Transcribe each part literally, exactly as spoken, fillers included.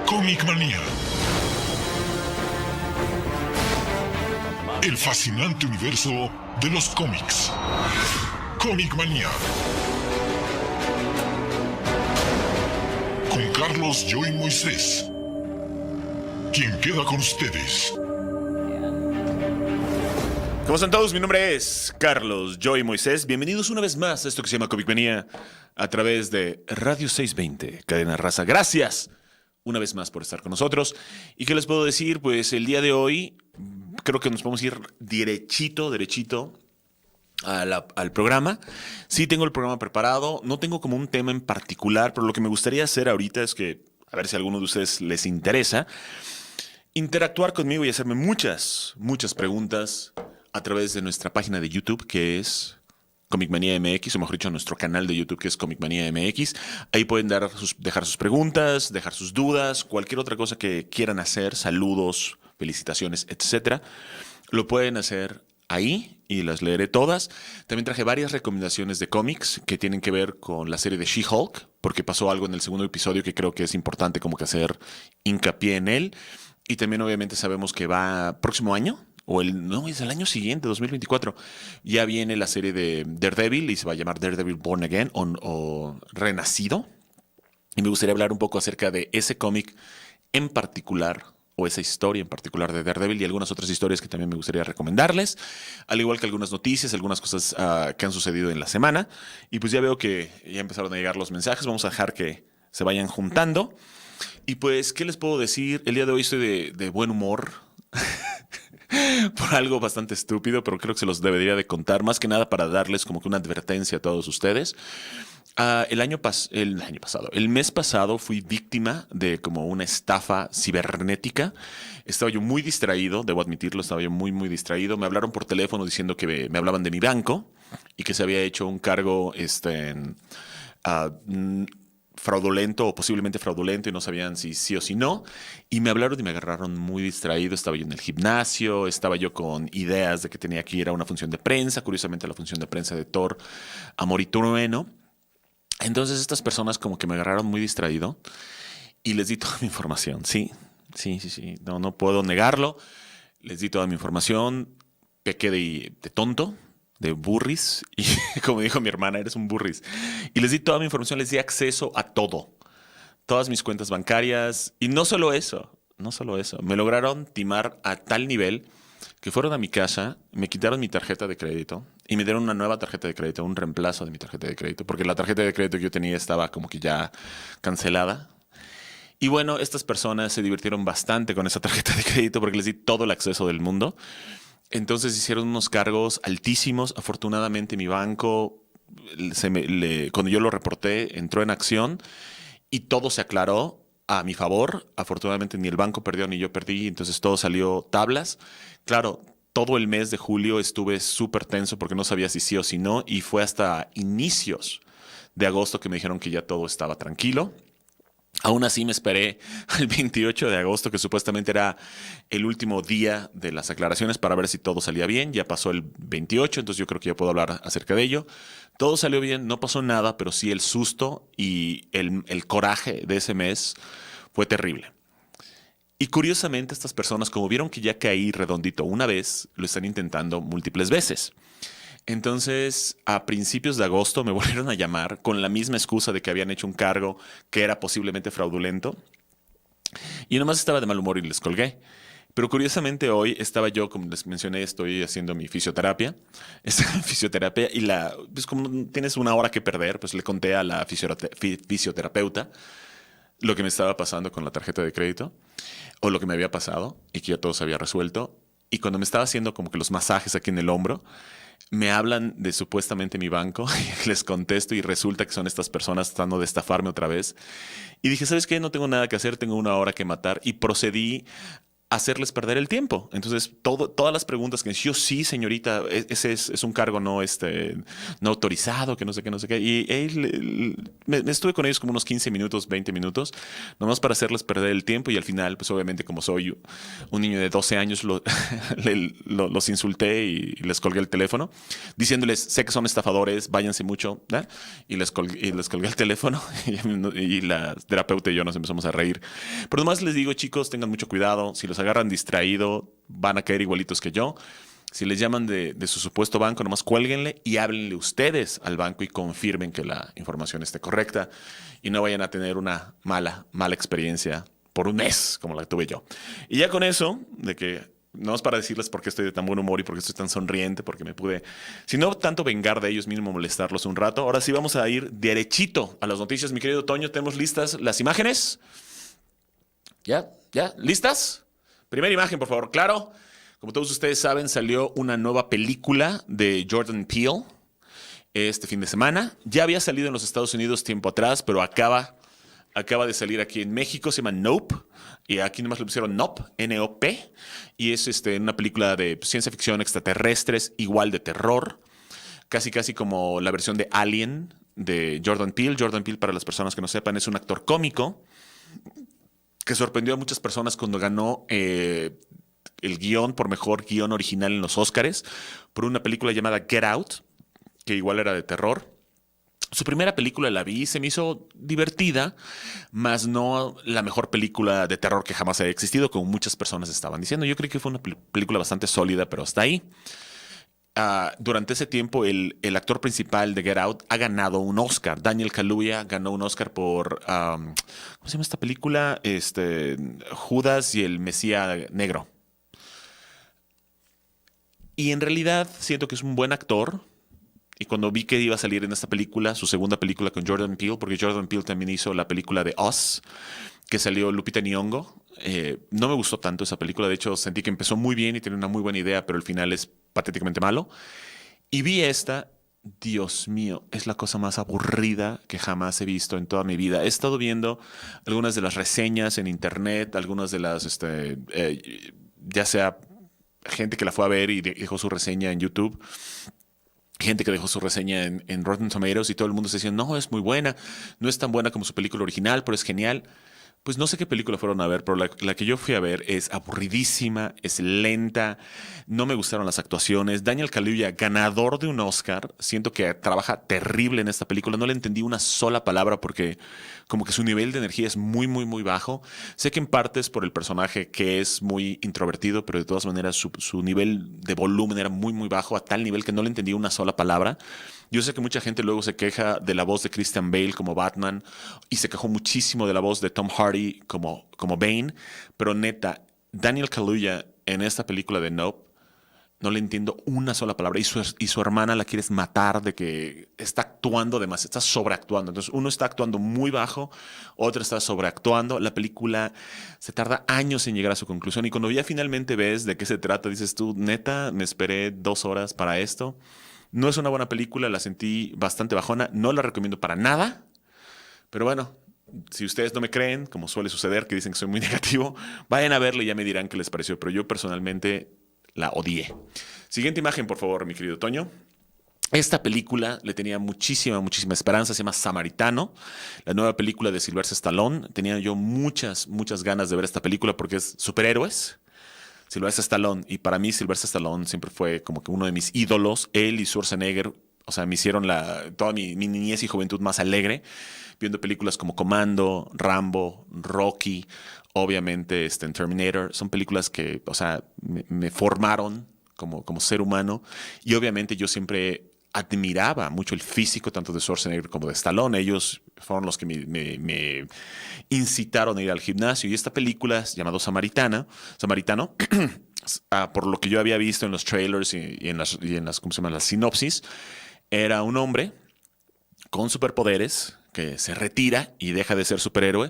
Comic Manía. El fascinante universo de los cómics. Comic Manía. Con Carlos Joy Moisés. Quien queda con ustedes. ¿Cómo están todos? Mi nombre es Carlos Joy Moisés. Bienvenidos una vez más a esto que se llama Comic Manía a través de Radio seiscientos veinte, Cadena Raza. Gracias una vez más por estar con nosotros. ¿Y qué les puedo decir? Pues el día de hoy creo que nos podemos ir derechito, derechito a la, al programa. Sí tengo el programa preparado. No tengo como un tema en particular, pero lo que me gustaría hacer ahorita es que, a ver si a alguno de ustedes les interesa, interactuar conmigo y hacerme muchas, muchas preguntas a través de nuestra página de YouTube, que es Comic Manía M X, o mejor dicho, nuestro canal de YouTube, que es Comic Manía M X. Ahí pueden dar sus, dejar sus preguntas, dejar sus dudas, cualquier otra cosa que quieran hacer, saludos, felicitaciones, etcétera. Lo pueden hacer ahí y las leeré todas. También traje varias recomendaciones de cómics que tienen que ver con la serie de She-Hulk, porque pasó algo en el segundo episodio que creo que es importante como que hacer hincapié en él. Y también obviamente sabemos que va próximo año, o el no, es el año siguiente, dos mil veinticuatro, ya viene la serie de Daredevil y se va a llamar Daredevil Born Again o, o Renacido. Y me gustaría hablar un poco acerca de ese cómic en particular, o esa historia en particular de Daredevil y algunas otras historias que también me gustaría recomendarles, al igual que algunas noticias, algunas cosas uh, que han sucedido en la semana. Y pues ya veo que ya empezaron a llegar los mensajes, vamos a dejar que se vayan juntando. Y pues, ¿qué les puedo decir? El día de hoy estoy de, de buen humor por algo bastante estúpido, pero creo que se los debería de contar, más que nada para darles como que una advertencia a todos ustedes. Uh, el, año pas- el año pasado, el mes pasado fui víctima de como una estafa cibernética. Estaba yo muy distraído, debo admitirlo, estaba yo muy, muy distraído. Me hablaron por teléfono diciendo que me, me hablaban de mi banco y que se había hecho un cargo este, en, uh, fraudulento o posiblemente fraudulento y no sabían si sí o si no. Y me hablaron y me agarraron muy distraído. Estaba yo en el gimnasio, estaba yo con ideas de que tenía que ir a una función de prensa, curiosamente a la función de prensa de Thor, Amor y Trueno. Entonces estas personas como que me agarraron muy distraído y les di toda mi información. Sí, sí, sí, sí. No, no puedo negarlo. Les di toda mi información. Pequé de, de tonto, de burris. Y como dijo mi hermana, eres un burris. Y les di toda mi información, les di acceso a todo. Todas mis cuentas bancarias. Y no solo eso, no solo eso. Me lograron timar a tal nivel que fueron a mi casa, me quitaron mi tarjeta de crédito y me dieron una nueva tarjeta de crédito, un reemplazo de mi tarjeta de crédito, porque la tarjeta de crédito que yo tenía estaba como que ya cancelada. Y bueno, estas personas se divirtieron bastante con esa tarjeta de crédito porque les di todo el acceso del mundo. Entonces hicieron unos cargos altísimos. Afortunadamente mi banco, se me, le, cuando yo lo reporté, entró en acción y todo se aclaró a mi favor. Afortunadamente ni el banco perdió ni yo perdí, entonces todo salió tablas. Claro, todo el mes de julio estuve súper tenso porque no sabía si sí o si no, y fue hasta inicios de agosto que me dijeron que ya todo estaba tranquilo. Aún así me esperé al veintiocho de agosto, que supuestamente era el último día de las aclaraciones, para ver si todo salía bien. Ya pasó el veintiocho, entonces yo creo que ya puedo hablar acerca de ello. Todo salió bien, no pasó nada, pero sí el susto y el, el coraje de ese mes fue terrible. Y curiosamente estas personas, como vieron que ya caí redondito una vez, lo están intentando múltiples veces. Entonces, a principios de agosto me volvieron a llamar con la misma excusa de que habían hecho un cargo que era posiblemente fraudulento. Y nomás estaba de mal humor y les colgué. Pero curiosamente hoy estaba yo, como les mencioné, estoy haciendo mi fisioterapia. Estoy en fisioterapia y la, pues como tienes una hora que perder, pues le conté a la fisioterapeuta lo que me estaba pasando con la tarjeta de crédito o lo que me había pasado y que ya todo se había resuelto. Y cuando me estaba haciendo como que los masajes aquí en el hombro, me hablan de supuestamente mi banco y les contesto y resulta que son estas personas tratando de estafarme otra vez. Y dije, ¿sabes qué? No tengo nada que hacer, tengo una hora que matar y procedí hacerles perder el tiempo. Entonces, todo, todas las preguntas que yo sí, señorita, e- ese es, es un cargo no, este, no autorizado, que no sé qué, no sé qué. Y él, me, me estuve con ellos como unos quince minutos, veinte minutos, nomás para hacerles perder el tiempo. Y al final, pues obviamente, como soy un niño de doce años, lo, le- lo- los insulté y les colgué el teléfono, diciéndoles, sé que son estafadores, váyanse mucho, ¿verdad? Y les colgué, y les colgué el teléfono y, y la terapeuta y yo nos empezamos a reír. Pero nomás les digo, chicos, tengan mucho cuidado. Si los agarran distraído, van a caer igualitos que yo. Si les llaman de, de su supuesto banco, nomás cuélguenle y háblenle ustedes al banco y confirmen que la información esté correcta y no vayan a tener una mala, mala experiencia por un mes como la tuve yo. Y ya con eso, de que no es para decirles por qué estoy de tan buen humor y por qué estoy tan sonriente, porque me pude, si no tanto vengar de ellos, mínimo molestarlos un rato. Ahora sí vamos a ir derechito a las noticias, mi querido Toño. ¿Tenemos listas las imágenes? ¿Ya? ¿Ya? ¿Listas? Primera imagen, por favor. Claro, como todos ustedes saben, salió una nueva película de Jordan Peele este fin de semana. Ya había salido en los Estados Unidos tiempo atrás, pero acaba, acaba de salir aquí en México. Se llama Nope. Y aquí nomás le pusieron Nope, N O P. Y es este, una película de ciencia ficción extraterrestres, igual de terror. Casi, casi como la versión de Alien de Jordan Peele. Jordan Peele, para las personas que no sepan, es un actor cómico que sorprendió a muchas personas cuando ganó eh, el guión por mejor guión original en los Óscares por una película llamada Get Out, que igual era de terror. Su primera película la vi y se me hizo divertida, mas no la mejor película de terror que jamás haya existido, como muchas personas estaban diciendo. Yo creo que fue una pel- película bastante sólida, pero hasta ahí. Ah, durante ese tiempo, el, el actor principal de Get Out ha ganado un Oscar. Daniel Kaluuya ganó un Oscar por, um, ¿cómo se llama esta película? Este, Judas y el Mesías Negro. Y en realidad siento que es un buen actor. Y cuando vi que iba a salir en esta película, su segunda película con Jordan Peele, porque Jordan Peele también hizo la película de Us, que salió Lupita Nyong'o. Eh, no me gustó tanto esa película. De hecho, sentí que empezó muy bien y tenía una muy buena idea, pero el final es patéticamente malo. Y vi esta. Dios mío, es la cosa más aburrida que jamás he visto en toda mi vida. He estado viendo algunas de las reseñas en internet, algunas de las, este, eh, ya sea gente que la fue a ver y dejó su reseña en YouTube, gente que dejó su reseña en, en Rotten Tomatoes y todo el mundo se decía, no, es muy buena, no es tan buena como su película original, pero es genial. Pues no sé qué película fueron a ver, pero la, la que yo fui a ver es aburridísima, es lenta, no me gustaron las actuaciones. Daniel Kaluuya, ganador de un Oscar, siento que trabaja terrible en esta película. No le entendí una sola palabra porque como que su nivel de energía es muy, muy, muy bajo. Sé que en parte es por el personaje que es muy introvertido, pero de todas maneras su, su nivel de volumen era muy, muy bajo, a tal nivel que no le entendí una sola palabra. Yo sé que mucha gente luego se queja de la voz de Christian Bale como Batman y se quejó muchísimo de la voz de Tom Hardy como, como Bane, pero neta, Daniel Kaluuya en esta película de Nope no le entiendo una sola palabra y su, y su hermana la quieres matar de que está actuando demasiado, está sobreactuando. Entonces uno está actuando muy bajo, otro está sobreactuando. La película se tarda años en llegar a su conclusión y cuando ya finalmente ves de qué se trata, dices tú, neta, me esperé dos horas para esto. No es una buena película, la sentí bastante bajona, no la recomiendo para nada, pero bueno, si ustedes no me creen, como suele suceder, que dicen que soy muy negativo, vayan a verla y ya me dirán qué les pareció, pero yo personalmente la odié. Siguiente imagen, por favor, mi querido Toño. Esta película le tenía muchísima, muchísima esperanza, se llama Samaritano, la nueva película de Sylvester Stallone. Tenía yo muchas, muchas ganas de ver esta película porque es superhéroes. Sylvester Stallone, y para mí Sylvester Stallone siempre fue como que uno de mis ídolos, él y Schwarzenegger, o sea, me hicieron la, toda mi, mi niñez y juventud más alegre, viendo películas como Commando, Rambo, Rocky, obviamente este, en Terminator, son películas que, o sea, me, me formaron como, como ser humano, y obviamente yo siempre admiraba mucho el físico tanto de Schwarzenegger como de Stallone. Ellos fueron los que me, me, me incitaron a ir al gimnasio. Y esta película llamada Samaritana, Samaritano, uh, por lo que yo había visto en los trailers y, y en las, y en las, ¿cómo se llama? Las sinopsis, era un hombre con superpoderes que se retira y deja de ser superhéroe.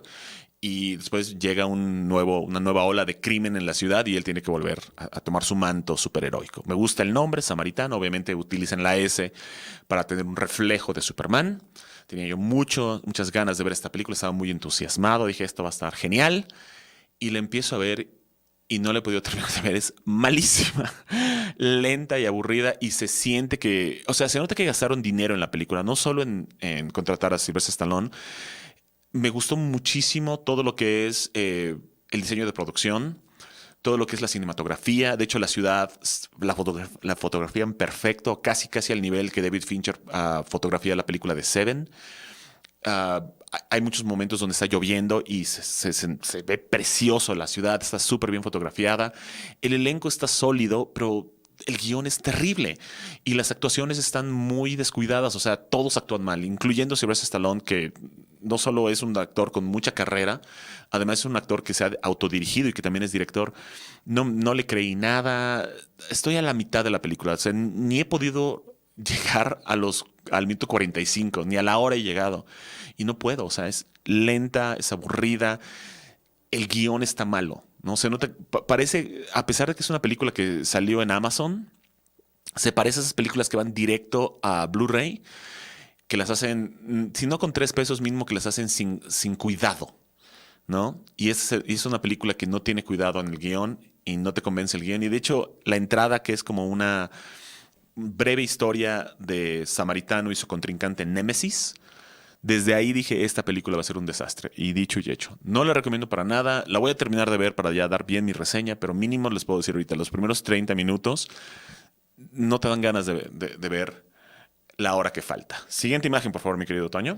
Y después llega un nuevo, una nueva ola de crimen en la ciudad y él tiene que volver a, a tomar su manto superheroico. Me gusta el nombre, Samaritano. Obviamente utilizan la S para tener un reflejo de Superman. Tenía yo mucho, muchas ganas de ver esta película. Estaba muy entusiasmado. Dije, esto va a estar genial. Y la empiezo a ver y no la he podido terminar de ver. Es malísima, lenta y aburrida y se siente que, o sea, se nota que gastaron dinero en la película, no solo en, en contratar a Sylvester Stallone. Me gustó muchísimo todo lo que es eh, el diseño de producción, todo lo que es la cinematografía. De hecho, la ciudad, la, fotogra la fotografían perfecto, casi casi al nivel que David Fincher uh, fotografía la película de Seven. Uh, hay muchos momentos donde está lloviendo y se, se, se, se ve precioso la ciudad, está súper bien fotografiada. El elenco está sólido, pero el guión es terrible y las actuaciones están muy descuidadas. O sea, todos actúan mal, incluyendo Sylvester Stallone, que no solo es un actor con mucha carrera, además es un actor que se ha autodirigido y que también es director. No, no le creí nada. Estoy a la mitad de la película. O sea, ni he podido llegar a los, al minuto cuarenta y cinco, ni a la hora he llegado. Y no puedo, o sea, es lenta, es aburrida, el guión está malo, ¿no? Se nota, pa parece, a pesar de que es una película que salió en Amazon, se parece a esas películas que van directo a Blu-ray, que las hacen, si no con tres pesos mínimo, que las hacen sin, sin cuidado, ¿no? Y es, es una película que no tiene cuidado en el guión y no te convence el guión. Y de hecho, la entrada, que es como una breve historia de Samaritano y su contrincante Némesis, desde ahí dije, esta película va a ser un desastre. Y dicho y hecho, no la recomiendo para nada. La voy a terminar de ver para ya dar bien mi reseña, pero mínimo les puedo decir ahorita, los primeros treinta minutos no te dan ganas de, de, de ver la hora que falta. Siguiente imagen, por favor, mi querido Toño.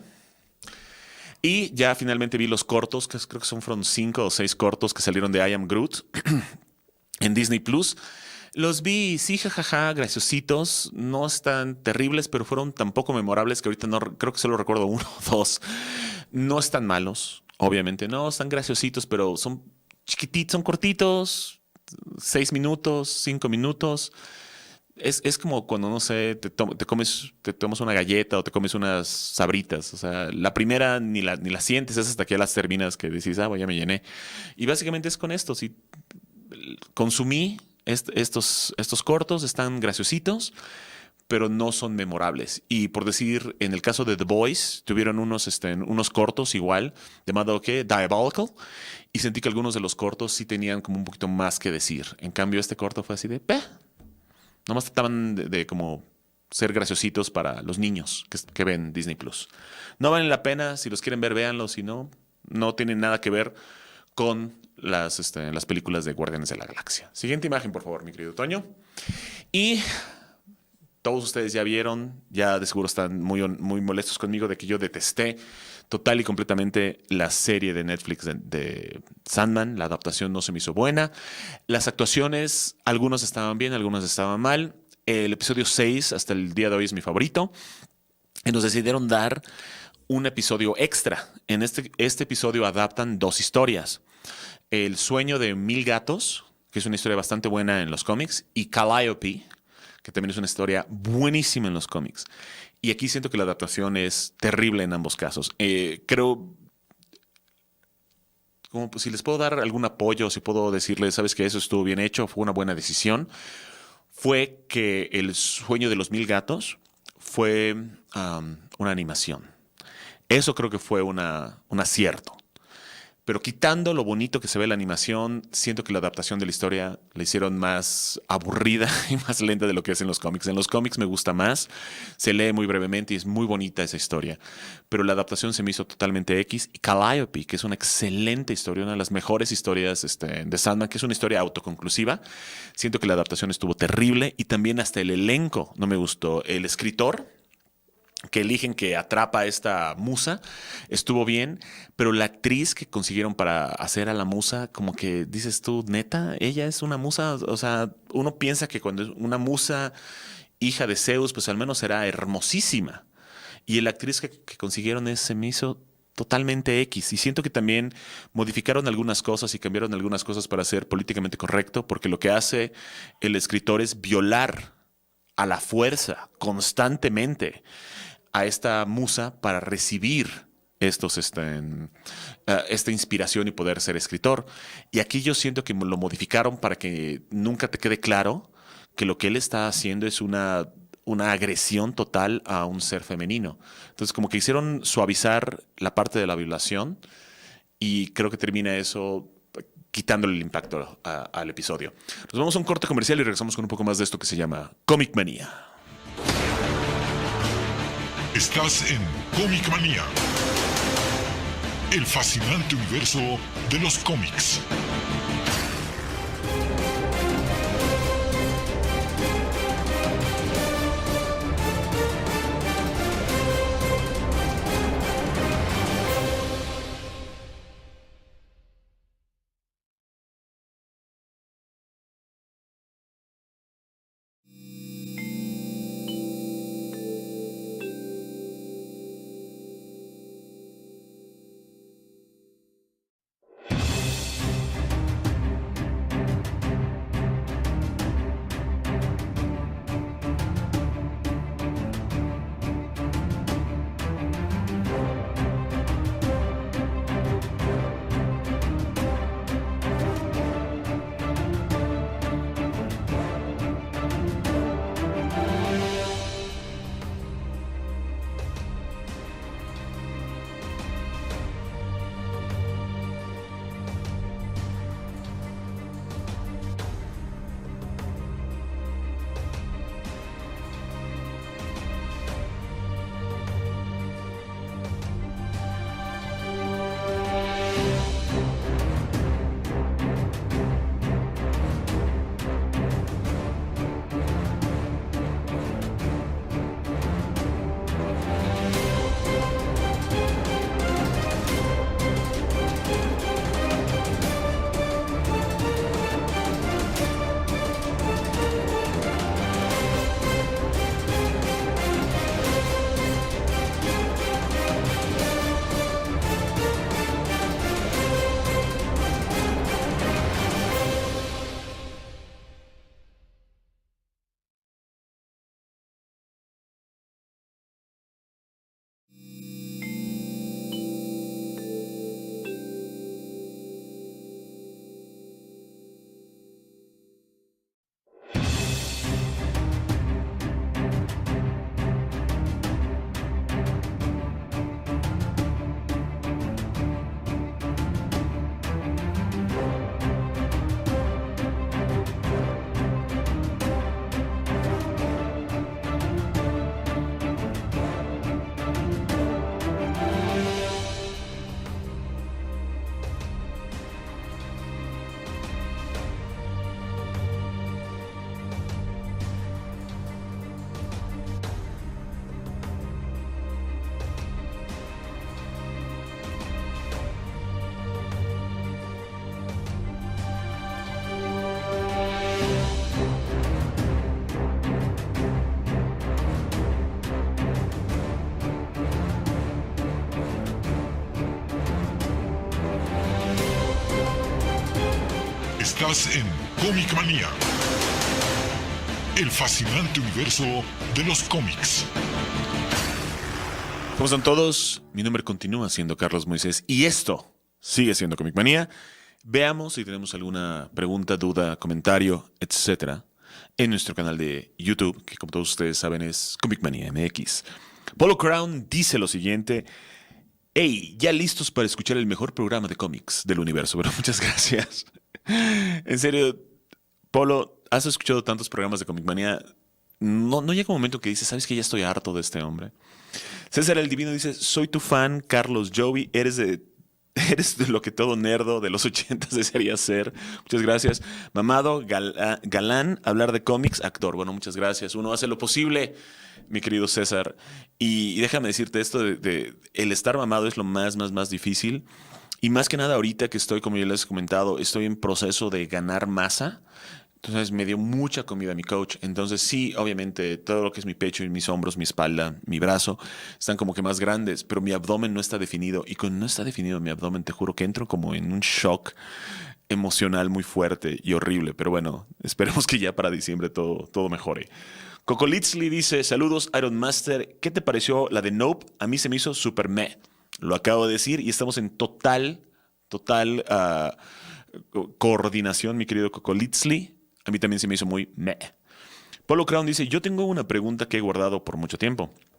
Y ya finalmente vi los cortos, que creo que son fueron cinco o seis cortos que salieron de I Am Groot en Disney Plus. Los vi, sí, jajaja, graciositos, no están terribles, pero fueron tan poco memorables que ahorita no, creo que solo recuerdo uno o dos. No están malos, obviamente, no, están graciositos, pero son chiquititos, son cortitos, seis minutos, cinco minutos. Es, es como cuando, no sé, te, to te comes, te tomas una galleta o te comes unas sabritas. O sea, la primera ni la, ni la sientes, es hasta que ya las terminas que decís, ah, bueno, ya me llené. Y básicamente es con esto, si consumí Est estos, estos cortos, están graciositos, pero no son memorables. Y por decir, en el caso de The Boys, tuvieron unos, este, unos cortos igual, llamado ¿qué? Diabolical, y sentí que algunos de los cortos sí tenían como un poquito más que decir. En cambio, este corto fue así de, ¡peh! Nomás trataban de, de como ser graciositos para los niños que, que ven Disney Plus. No valen la pena, si los quieren ver, véanlos, si no, no tienen nada que ver con las, este, las películas de Guardianes de la Galaxia. Siguiente imagen, por favor, mi querido Toño. Y todos ustedes ya vieron, ya de seguro están muy, muy molestos conmigo de que yo detesté total y completamente la serie de Netflix de, de Sandman. La adaptación no se me hizo buena. Las actuaciones, algunos estaban bien, algunos estaban mal. El episodio seis hasta el día de hoy es mi favorito. Y nos decidieron dar un episodio extra. En este, este episodio adaptan dos historias. El sueño de mil gatos, que es una historia bastante buena en los cómics, y Calliope, que también es una historia buenísima en los cómics. Y aquí siento que la adaptación es terrible en ambos casos. Eh, creo, como pues, si les puedo dar algún apoyo, si puedo decirles, sabes que eso estuvo bien hecho, fue una buena decisión, fue que el sueño de los mil gatos fue um, una animación. Eso creo que fue una, un acierto. Pero quitando lo bonito que se ve la animación, siento que la adaptación de la historia la hicieron más aburrida y más lenta de lo que es en los cómics. En los cómics me gusta más, se lee muy brevemente y es muy bonita esa historia. Pero la adaptación se me hizo totalmente X. Y Calliope, que es una excelente historia, una de las mejores historias este, de Sandman, que es una historia autoconclusiva. Siento que la adaptación estuvo terrible y también hasta el elenco no me gustó. El escritor que eligen que atrapa a esta musa, estuvo bien, pero la actriz que consiguieron para hacer a la musa, como que dices tú, neta, ella es una musa, o sea, uno piensa que cuando es una musa hija de Zeus, pues al menos será hermosísima. Y la actriz que, que consiguieron es, se me hizo totalmente X. Y siento que también modificaron algunas cosas y cambiaron algunas cosas para ser políticamente correcto, porque lo que hace el escritor es violar a la fuerza constantemente a esta musa para recibir estos, este, uh, esta inspiración y poder ser escritor. Y aquí yo siento que lo modificaron para que nunca te quede claro que lo que él está haciendo es una, una agresión total a un ser femenino. Entonces como que hicieron suavizar la parte de la violación y creo que termina eso quitándole el impacto a, al episodio. Nos vamos a un corte comercial y regresamos con un poco más de esto que se llama Comic Manía. Estás en Comic Manía, el fascinante universo de los cómics. Estás en Comic Manía, el fascinante universo de los cómics. ¿Cómo están todos? Mi nombre continúa siendo Carlos Moisés y esto sigue siendo Comic Manía. Veamos si tenemos alguna pregunta, duda, comentario, etcétera en nuestro canal de YouTube, que como todos ustedes saben es Comic Manía M X. Polo Crown dice lo siguiente: hey, ya listos para escuchar el mejor programa de cómics del universo. Bueno, muchas gracias. En serio, Polo, has escuchado tantos programas de Comic Manía. No, no llega un momento que dices, ¿sabes que ya estoy harto de este hombre? César el Divino dice, soy tu fan, Carlos Joey, eres de, eres de lo que todo nerdo de los ochentas desearía ser. Muchas gracias. Mamado, gal, galán, hablar de cómics, actor. Bueno, muchas gracias. Uno hace lo posible, mi querido César. Y, y déjame decirte esto, de, de, el estar mamado es lo más, más, más difícil. Y más que nada ahorita que estoy, como ya les he comentado, estoy en proceso de ganar masa. Entonces me dio mucha comida mi coach. Entonces sí, obviamente, todo lo que es mi pecho y mis hombros, mi espalda, mi brazo, están como que más grandes, pero mi abdomen no está definido. Y cuando no está definido mi abdomen, te juro que entro como en un shock emocional muy fuerte y horrible. Pero bueno, esperemos que ya para diciembre todo, todo mejore. Coco Litzli dice, saludos Iron Master, ¿qué te pareció la de Nope? A mí se me hizo super meh. Lo acabo de decir y estamos en total, total uh, coordinación, mi querido Coco Litzli. A mí también se me hizo muy meh. Polo Crown dice, yo tengo una pregunta que he guardado por mucho tiempo.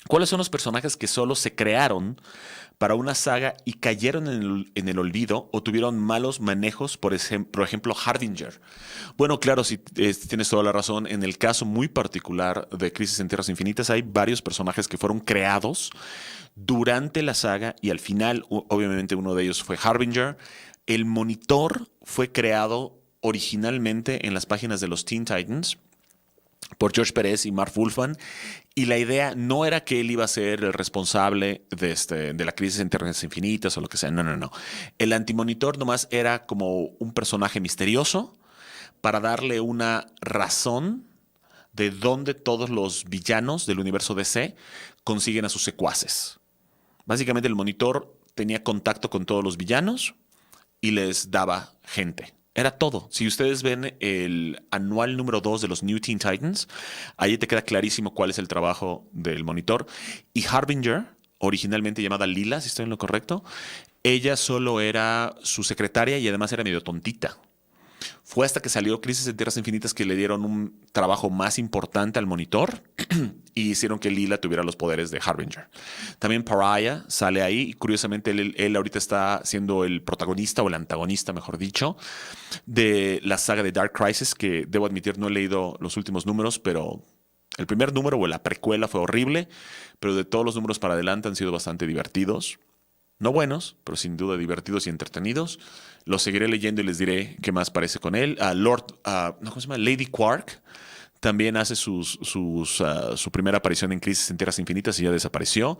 ¿Cuáles son los personajes que solo se crearon para una saga y cayeron en el, en el olvido o tuvieron malos manejos? Por, ejem- por ejemplo, Harbinger. Bueno, claro, si eh, tienes toda la razón. En el caso muy particular de Crisis en Tierras Infinitas, hay varios personajes que fueron creados durante la saga y al final, u- obviamente, uno de ellos fue Harbinger. El Monitor fue creado originalmente en las páginas de los Teen Titans por George Pérez y Marv Wolfman, y la idea no era que él iba a ser el responsable de, este, de la crisis en Tierras Infinitas o lo que sea, no, no, no. El Antimonitor nomás era como un personaje misterioso para darle una razón de dónde todos los villanos del universo D C consiguen a sus secuaces. Básicamente el Monitor tenía contacto con todos los villanos y les daba gente. Era todo. Si ustedes ven el anual número dos de los New Teen Titans, ahí te queda clarísimo cuál es el trabajo del Monitor. Y Harbinger, originalmente llamada Lila, si estoy en lo correcto, ella solo era su secretaria y además era medio tontita. Fue hasta que salió Crisis en Tierras Infinitas que le dieron un trabajo más importante al Monitor y hicieron que Lila tuviera los poderes de Harbinger. También Pariah sale ahí y curiosamente él, él ahorita está siendo el protagonista o el antagonista, mejor dicho, de la saga de Dark Crisis, que debo admitir no he leído los últimos números, pero el primer número o la precuela fue horrible, pero de todos los números para adelante han sido bastante divertidos. No buenos, pero sin duda divertidos y entretenidos. Los seguiré leyendo y les diré qué más parece con él. Uh, Lord, uh, no, ¿cómo se llama? Lady Quark también hace sus, sus, uh, su primera aparición en Crisis en Tierras Infinitas y ya desapareció.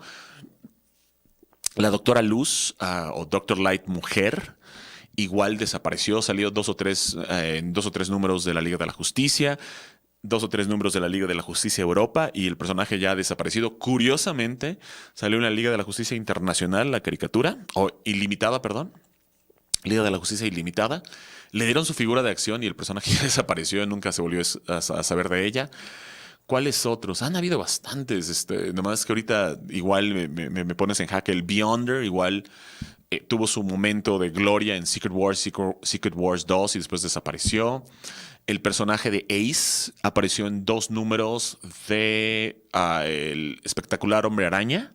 La Doctora Luz uh, o Doctor Light Mujer igual desapareció. Salió dos o tres, uh, en dos o tres números de la Liga de la Justicia, dos o tres números de la Liga de la Justicia Europa y el personaje ya ha desaparecido. Curiosamente, salió en la Liga de la Justicia Internacional, la caricatura, o ilimitada, perdón. Liga de la Justicia Ilimitada. Le dieron su figura de acción y el personaje ya desapareció, nunca se volvió a, a saber de ella. ¿Cuáles otros? Han habido bastantes. Este, nomás que ahorita igual me, me, me pones en jaque. El Beyonder igual eh, tuvo su momento de gloria en Secret Wars, Secret, Secret Wars dos y después desapareció. El personaje de Ace apareció en dos números de uh, El Espectacular Hombre Araña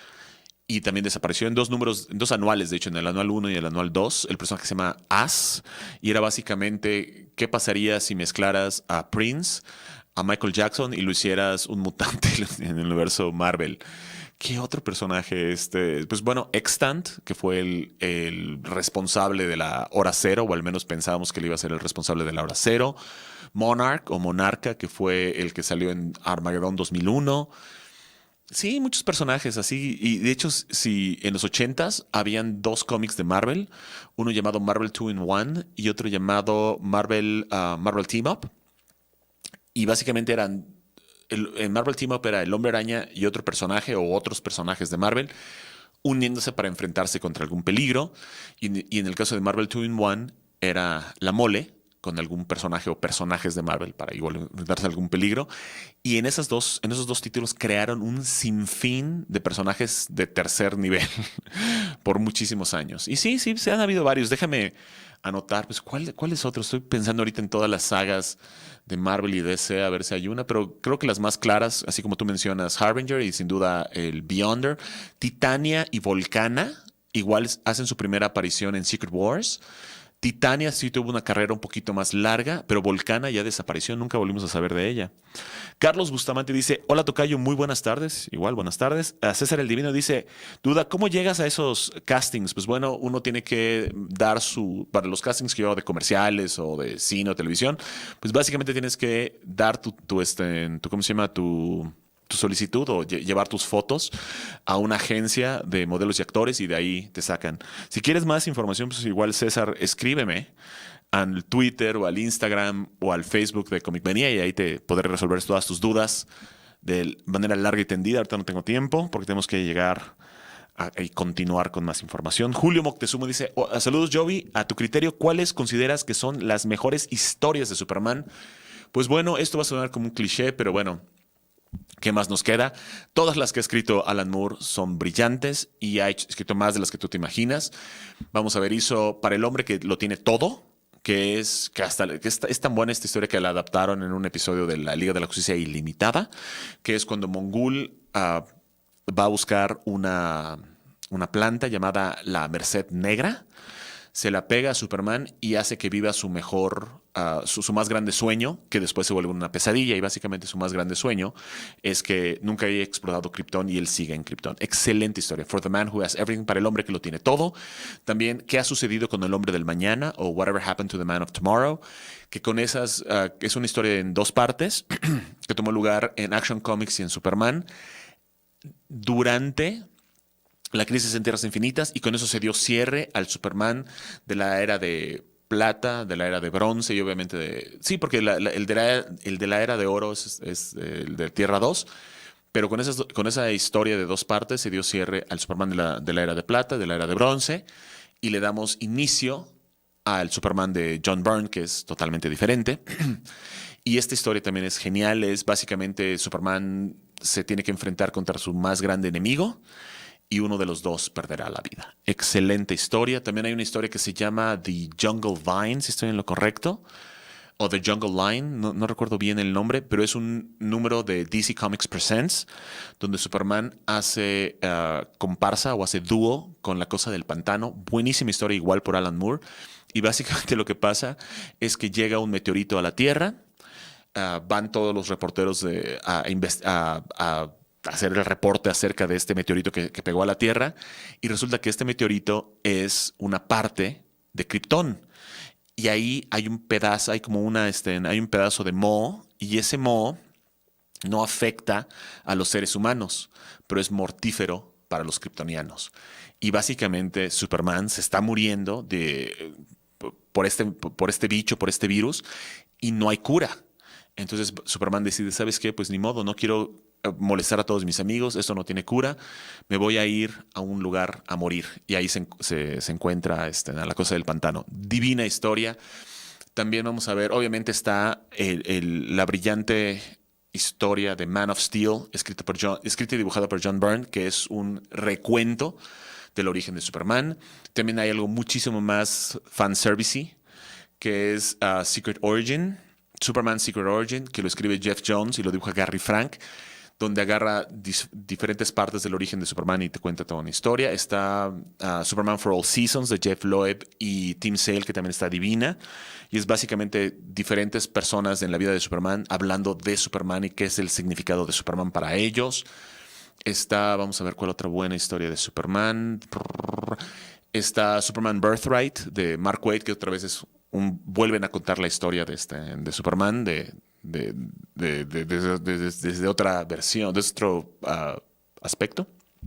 y también desapareció en dos números, en dos anuales, de hecho, en el anual uno y el anual dos. El personaje se llama As y era básicamente qué pasaría si mezclaras a Prince, a Michael Jackson y lo hicieras un mutante en el universo Marvel. ¿Qué otro personaje? Este, pues bueno, Extant, que fue el, el responsable de la Hora Cero, o al menos pensábamos que él iba a ser el responsable de la Hora Cero. Monarch o Monarca, que fue el que salió en Armageddon dos mil uno. Sí, muchos personajes así. Y de hecho, si en los ochentas habían dos cómics de Marvel, uno llamado Marvel two in one y otro llamado Marvel, uh, Marvel Team Up. Y básicamente eran, el, en Marvel Team Up era el Hombre Araña y otro personaje o otros personajes de Marvel uniéndose para enfrentarse contra algún peligro. Y, y en el caso de Marvel two in one era la Mole con algún personaje o personajes de Marvel para igual enfrentarse a algún peligro. Y en, esas dos, en esos dos títulos crearon un sinfín de personajes de tercer nivel por muchísimos años. Y sí, sí, se han habido varios. Déjame anotar, pues, ¿cuál, ¿cuál es otro? Estoy pensando ahorita en todas las sagas de Marvel y D C, a ver si hay una, pero creo que las más claras, así como tú mencionas, Harbinger y sin duda el Beyonder, Titania y Volcana, igual hacen su primera aparición en Secret Wars. Titania sí tuvo una carrera un poquito más larga, pero Volcana ya desapareció, nunca volvimos a saber de ella. Carlos Bustamante dice, hola tocayo, muy buenas tardes. Igual, buenas tardes. A César el Divino dice, duda, ¿cómo llegas a esos castings? Pues bueno, uno tiene que dar su, para los castings que yo hago de comerciales o de cine o televisión, pues básicamente tienes que dar tu, tu, este, tu ¿cómo se llama? Tu... tu solicitud o lle- llevar tus fotos a una agencia de modelos y actores y de ahí te sacan. Si quieres más información, pues igual César, escríbeme al Twitter o al Instagram o al Facebook de Comic Manía y ahí te podré resolver todas tus dudas de manera larga y tendida. Ahorita no tengo tiempo porque tenemos que llegar a, y continuar con más información. Julio Moctezuma dice, oh, saludos Jovi, a tu criterio, ¿cuáles consideras que son las mejores historias de Superman? Pues bueno, esto va a sonar como un cliché, pero bueno, ¿qué más nos queda? Todas las que ha escrito Alan Moore son brillantes y ha hecho- escrito más de las que tú te imaginas. Vamos a ver, hizo Para el hombre que lo tiene todo, que es que hasta que es, es tan buena esta historia que la adaptaron en un episodio de la Liga de la Justicia Ilimitada, que es cuando Mongul ah, va a buscar una, una planta llamada la Merced Negra, se la pega a Superman y hace que viva su mejor, uh, su, su más grande sueño, que después se vuelve una pesadilla, y básicamente su más grande sueño es que nunca haya explorado Krypton y él siga en Krypton. Excelente historia. For the Man Who Has Everything, para el hombre que lo tiene todo. También, ¿qué ha sucedido con el hombre del mañana? O Whatever Happened to the Man of Tomorrow, que con esas, uh, es una historia en dos partes, que tomó lugar en Action Comics y en Superman, durante la crisis en Tierras Infinitas, y con eso se dio cierre al Superman de la era de plata, de la era de bronce y obviamente de... Sí, porque la- la- el, de la, el de la era de oro es, es el de Tierra dos, pero con, esas, do- con esa historia de dos partes se dio cierre al Superman de la, de la era de plata, de la era de bronce, y le damos inicio al Superman de John Byrne, que es totalmente diferente. Y esta historia también es genial. Es básicamente Superman se tiene que enfrentar contra su más grande enemigo y uno de los dos perderá la vida. Excelente historia. También hay una historia que se llama The Jungle Vine, si estoy en lo correcto, o The Jungle Line, no, no recuerdo bien el nombre, pero es un número de D C Comics Presents, donde Superman hace uh, comparsa o hace dúo con La Cosa del Pantano. Buenísima historia, igual por Alan Moore. Y básicamente lo que pasa es que llega un meteorito a la Tierra. Uh, van todos los reporteros de, a, invest- a, a hacer el reporte acerca de este meteorito que, que pegó a la Tierra, y resulta que este meteorito es una parte de Krypton. Y ahí hay un pedazo, hay como una, este, hay un pedazo de moho, y ese moho no afecta a los seres humanos, pero es mortífero para los kryptonianos. Y básicamente Superman se está muriendo de, por este, por este bicho, por este virus, y no hay cura. Entonces Superman decide, ¿sabes qué? Pues ni modo, no quiero eh, molestar a todos mis amigos, esto no tiene cura, me voy a ir a un lugar a morir. Y ahí se, se, se encuentra este, a La Cosa del Pantano. Divina historia. También vamos a ver, obviamente está el, el, la brillante historia de Man of Steel, escrita, por John, escrita y dibujada por John Byrne, que es un recuento del origen de Superman. También hay algo muchísimo más fanservice, que es uh, Secret Origin, Superman Secret Origin, que lo escribe Jeff Jones y lo dibuja Gary Frank, donde agarra dis- diferentes partes del origen de Superman y te cuenta toda una historia. Está uh, Superman for All Seasons de Jeff Loeb y Tim Sale, que también está divina. Y es básicamente diferentes personas en la vida de Superman hablando de Superman y qué es el significado de Superman para ellos. Está, vamos a ver cuál otra buena historia de Superman. Está Superman Birthright de Mark Waid, que otra vez es un, vuelven a contar la historia de, este, de Superman de, de, de, de, de, de, de, desde otra versión, de otro uh, aspecto.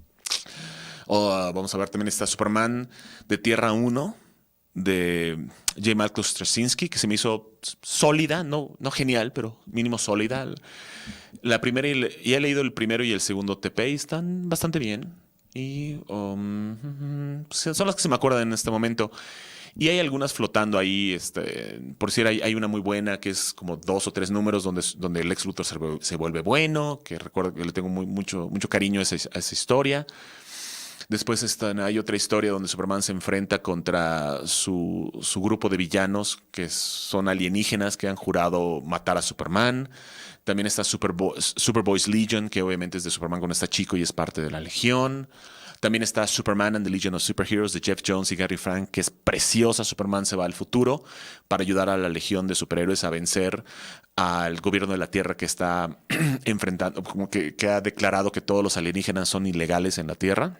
O uh, vamos a ver, también está Superman de Tierra uno de J. Michael Straczynski, que se me hizo sólida, no, no genial, pero mínimo sólida. La primera, y, y he leído el primero y el segundo T P y están bastante bien. Y um, son las que se me acuerdan en este momento. Y hay algunas flotando ahí, este, por decir, hay, hay una muy buena que es como dos o tres números donde, donde el Lex Luthor se, se vuelve bueno, que recuerdo que le tengo muy, mucho, mucho cariño a esa, a esa historia. Después están, hay otra historia donde Superman se enfrenta contra su, su grupo de villanos, que son alienígenas que han jurado matar a Superman. También está Superbo Superboy's Legion, que obviamente es de Superman cuando está chico y es parte de la Legión. También está Superman and the Legion of Superheroes de Jeff Jones y Gary Frank, que es preciosa. Superman se va al futuro para ayudar a la Legión de Superhéroes a vencer al gobierno de la Tierra, que está enfrentando, como que, que ha declarado que todos los alienígenas son ilegales en la Tierra.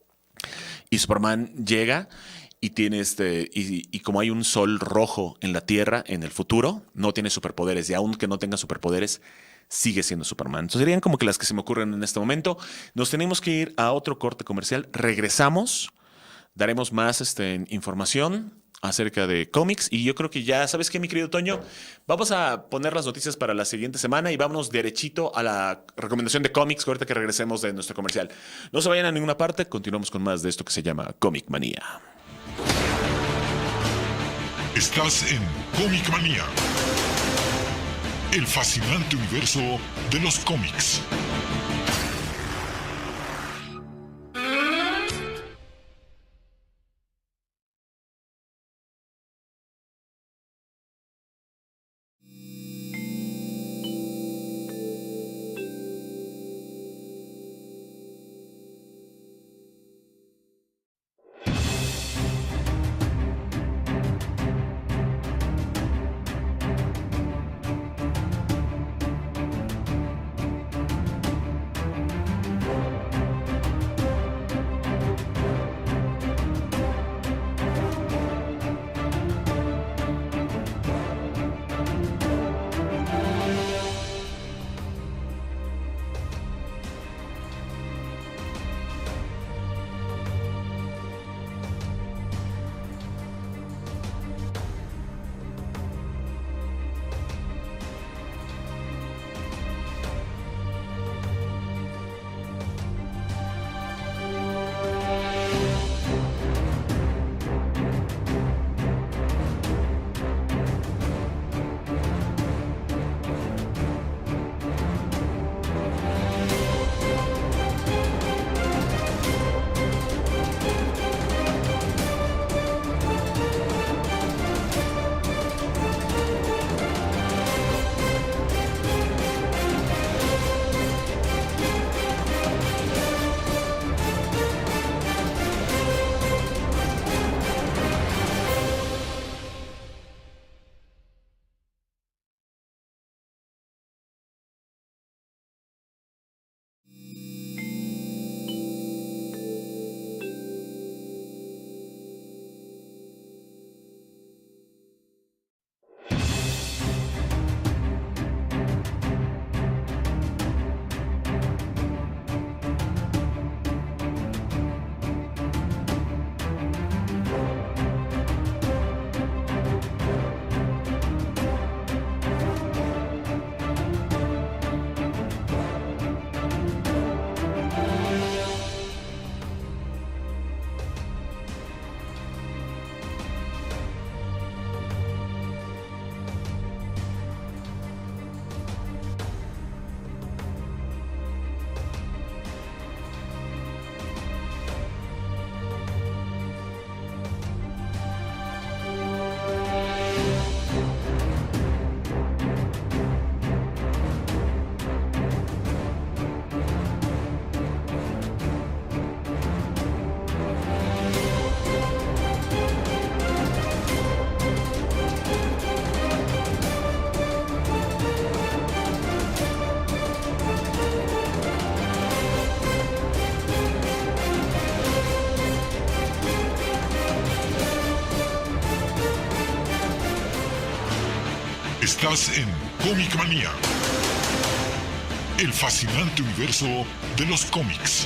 Y Superman llega y tiene este. Y, y como hay un sol rojo en la Tierra en el futuro, no tiene superpoderes. Y aunque no tenga superpoderes, sigue siendo Superman. Entonces serían como que las que se me ocurren en este momento. Nos tenemos que ir a otro corte comercial. Regresamos. Daremos más este, información acerca de cómics. Y yo creo que ya, ¿sabes qué, mi querido Toño? Vamos a poner las noticias para la siguiente semana y vámonos derechito a la recomendación de cómics ahorita que regresemos de nuestro comercial. No se vayan a ninguna parte, continuamos con más de esto que se llama Comic Manía. Estás en Comic Manía, el fascinante universo de los cómics. Estás en Comic Manía, el fascinante universo de los cómics.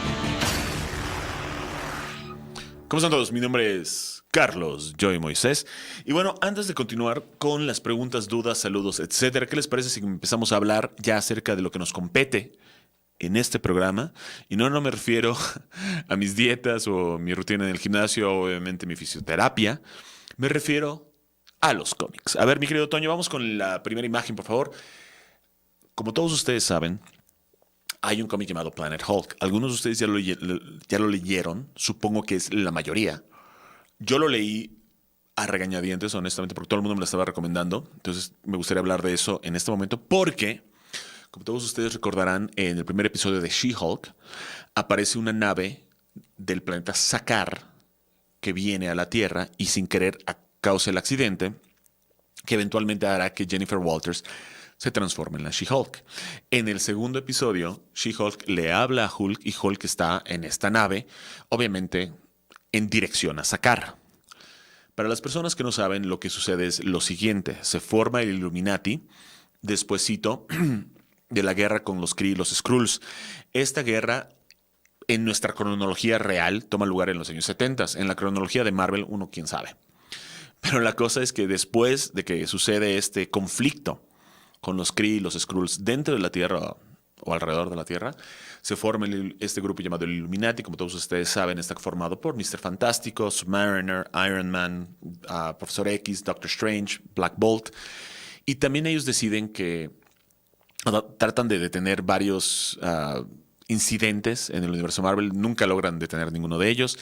¿Cómo están todos? Mi nombre es Carlos Joy Moisés. Y bueno, antes de continuar con las preguntas, dudas, saludos, etcétera, ¿qué les parece si empezamos a hablar ya acerca de lo que nos compete en este programa? Y no, no me refiero a mis dietas o mi rutina en el gimnasio, obviamente mi fisioterapia. Me refiero a los cómics. A ver, mi querido Toño, vamos con la primera imagen, por favor. Como todos ustedes saben, hay un cómic llamado Planet Hulk. Algunos de ustedes ya lo, ya lo leyeron, supongo que es la mayoría. Yo lo leí a regañadientes, honestamente, porque todo el mundo me lo estaba recomendando. Entonces me gustaría hablar de eso en este momento porque, como todos ustedes recordarán, en el primer episodio de She-Hulk aparece una nave del planeta Sakaar que viene a la Tierra y sin querer causa el accidente que eventualmente hará que Jennifer Walters se transforma en la She-Hulk. En el segundo episodio, She-Hulk le habla a Hulk y Hulk está en esta nave, obviamente en dirección a Sakaar. Para las personas que no saben, lo que sucede es lo siguiente. Se forma el Illuminati despuesito de la guerra con los Kree y los Skrulls. Esta guerra, en nuestra cronología real, toma lugar en los años setenta. En la cronología de Marvel, uno quién sabe. Pero la cosa es que después de que sucede este conflicto con los Kree y los Skrulls dentro de la Tierra o alrededor de la Tierra, se forma el, este grupo llamado el Illuminati. Como todos ustedes saben, está formado por míster Fantástico, Submariner, Iron Man, uh, Profesor X, Doctor Strange, Black Bolt. Y también ellos deciden que uh, tratan de detener varios uh, incidentes en el universo Marvel. Nunca logran detener ninguno de ellos.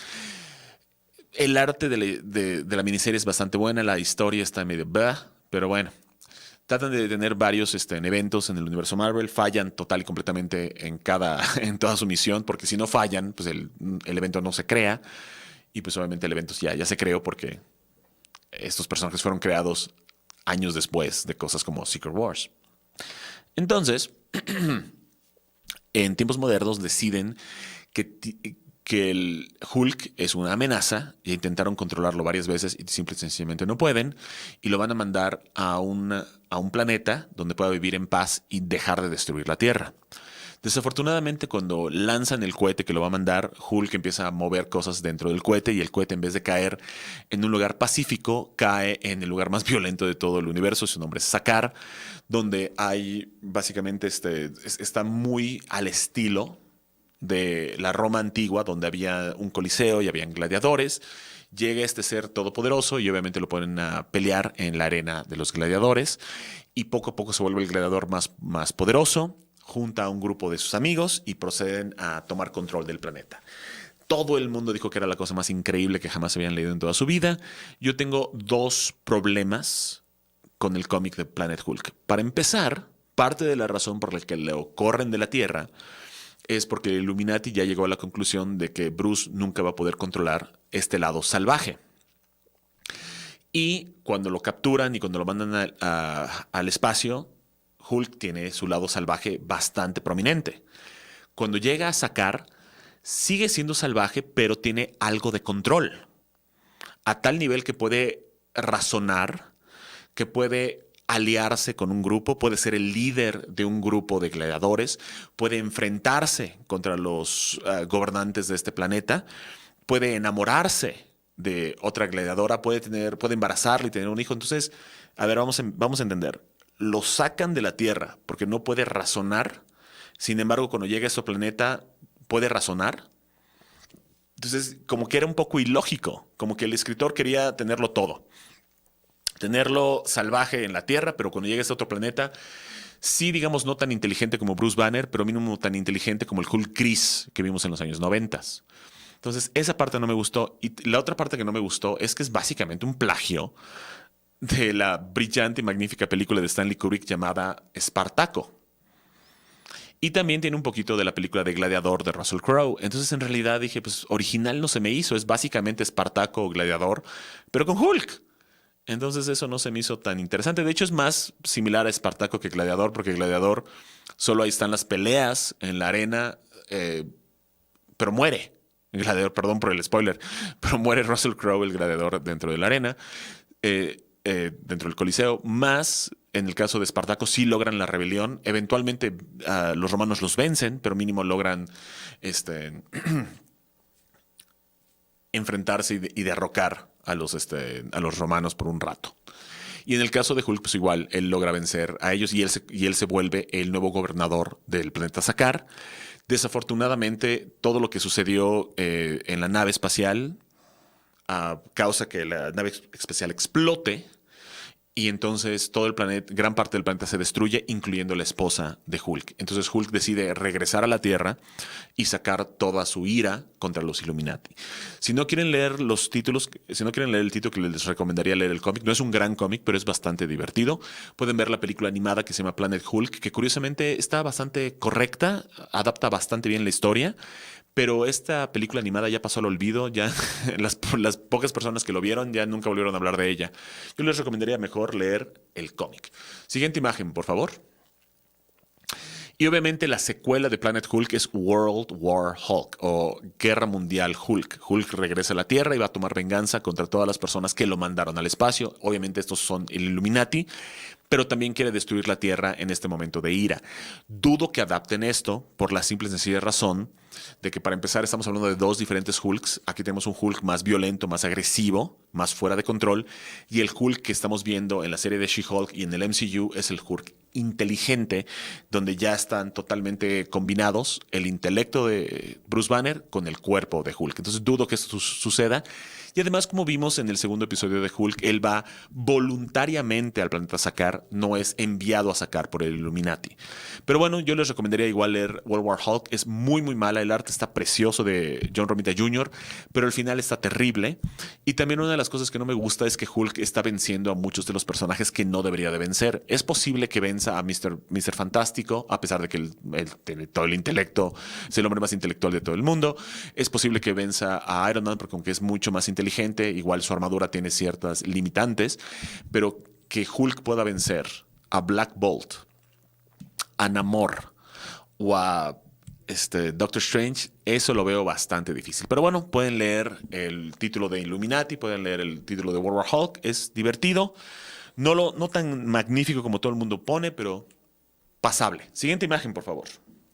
El arte de la, de, de la miniserie es bastante buena, la historia está medio bah, pero bueno. Tratan de detener varios este, en eventos en el universo Marvel, fallan total y completamente en, cada, en toda su misión, porque si no fallan, pues el, el evento no se crea, y pues obviamente el evento ya, ya se creó porque estos personajes fueron creados años después de cosas como Secret Wars. Entonces, en tiempos modernos deciden que... que el Hulk es una amenaza, e intentaron controlarlo varias veces y simple y sencillamente no pueden, y lo van a mandar a un, a un planeta donde pueda vivir en paz y dejar de destruir la Tierra. Desafortunadamente, cuando lanzan el cohete que lo va a mandar, Hulk empieza a mover cosas dentro del cohete y el cohete, en vez de caer en un lugar pacífico, cae en el lugar más violento de todo el universo. Su nombre es Sakaar, donde hay básicamente este, está muy al estilo de la Roma antigua, donde había un coliseo y habían gladiadores. Llega este ser todopoderoso y obviamente lo ponen a pelear en la arena de los gladiadores, y poco a poco se vuelve el gladiador más, más poderoso, junta a un grupo de sus amigos y proceden a tomar control del planeta. Todo el mundo dijo que era la cosa más increíble que jamás habían leído en toda su vida. Yo tengo dos problemas con el cómic de Planet Hulk. Para empezar, parte de la razón por la que lo corren de la Tierra es porque el Illuminati ya llegó a la conclusión de que Bruce nunca va a poder controlar este lado salvaje. Y cuando lo capturan y cuando lo mandan a, a, al espacio, Hulk tiene su lado salvaje bastante prominente. Cuando llega a Sakaar, sigue siendo salvaje, pero tiene algo de control. A tal nivel que puede razonar, que puede aliarse con un grupo, puede ser el líder de un grupo de gladiadores, puede enfrentarse contra los uh, gobernantes de este planeta, puede enamorarse de otra gladiadora, puede tener, puede embarazarla y tener un hijo. Entonces, a ver, vamos a, vamos a entender. Lo sacan de la Tierra porque no puede razonar. Sin embargo, cuando llega a este planeta, puede razonar. Entonces, como que era un poco ilógico, como que el escritor quería tenerlo todo. Tenerlo salvaje en la Tierra, pero cuando llegues a otro planeta, sí, digamos, no tan inteligente como Bruce Banner, pero mínimo tan inteligente como el Hulk gris que vimos en los años noventa. Entonces, esa parte no me gustó. Y la otra parte que no me gustó es que es básicamente un plagio de la brillante y magnífica película de Stanley Kubrick llamada Espartaco. Y también tiene un poquito de la película de Gladiador de Russell Crowe. Entonces, en realidad dije, pues original no se me hizo. Es básicamente Espartaco o Gladiador, pero con Hulk. Entonces eso no se me hizo tan interesante. De hecho, es más similar a Espartaco que Gladiador, porque Gladiador solo ahí están las peleas en la arena, eh, pero muere. Gladiador, perdón por el spoiler, pero muere Russell Crowe, el gladiador, dentro de la arena. Eh, eh, dentro del Coliseo, más en el caso de Espartaco sí logran la rebelión. Eventualmente uh, los romanos los vencen, pero mínimo logran este, enfrentarse y, de, y derrocar a los, este, a los romanos por un rato. Y en el caso de Hulk, pues igual, él logra vencer a ellos y él se, y él se vuelve el nuevo gobernador del planeta Sakaar. Desafortunadamente, todo lo que sucedió eh, en la nave espacial uh, causa que la nave espacial explote. Y entonces todo el planeta, gran parte del planeta se destruye, incluyendo la esposa de Hulk. Entonces Hulk decide regresar a la Tierra y sacar toda su ira contra los Illuminati. Si no quieren leer los títulos, si no quieren leer el título, que les recomendaría leer el cómic. No es un gran cómic, pero es bastante divertido. Pueden ver la película animada que se llama Planet Hulk, que curiosamente está bastante correcta, adapta bastante bien la historia. Pero esta película animada ya pasó al olvido, ya las, las pocas personas que lo vieron ya nunca volvieron a hablar de ella. Yo les recomendaría mejor leer el cómic. Siguiente imagen, por favor. Y obviamente la secuela de Planet Hulk es World War Hulk o Guerra Mundial Hulk. Hulk regresa a la Tierra y va a tomar venganza contra todas las personas que lo mandaron al espacio. Obviamente estos son el Illuminati, pero también quiere destruir la Tierra en este momento de ira. Dudo que adapten esto por la simple y sencilla razón de que, para empezar, estamos hablando de dos diferentes Hulks. Aquí tenemos un Hulk más violento, más agresivo, más fuera de control, y el Hulk que estamos viendo en la serie de She-Hulk y en el M C U es el Hulk inteligente, donde ya están totalmente combinados el intelecto de Bruce Banner con el cuerpo de Hulk. Entonces dudo que esto su- suceda. Y además, como vimos en el segundo episodio de Hulk, él va voluntariamente al planeta Sakaar, no es enviado a Sakaar por el Illuminati. Pero bueno, yo les recomendaría igual leer World War Hulk. Es muy, muy mala. El arte está precioso de John Romita junior, pero el final está terrible. Y también una de las cosas que no me gusta es que Hulk está venciendo a muchos de los personajes que no debería de vencer. Es posible que venza a mister mister Fantástico, a pesar de que él, él tiene todo el intelecto, es el hombre más intelectual de todo el mundo. Es posible que venza a Iron Man, porque aunque es mucho más inteligente, igual su armadura tiene ciertas limitantes, pero que Hulk pueda vencer a Black Bolt, a Namor o a este, Doctor Strange, eso lo veo bastante difícil. Pero bueno, pueden leer el título de Illuminati, pueden leer el título de World War Hulk, es divertido. No, lo, no tan magnífico como todo el mundo pone, pero pasable. Siguiente imagen, por favor.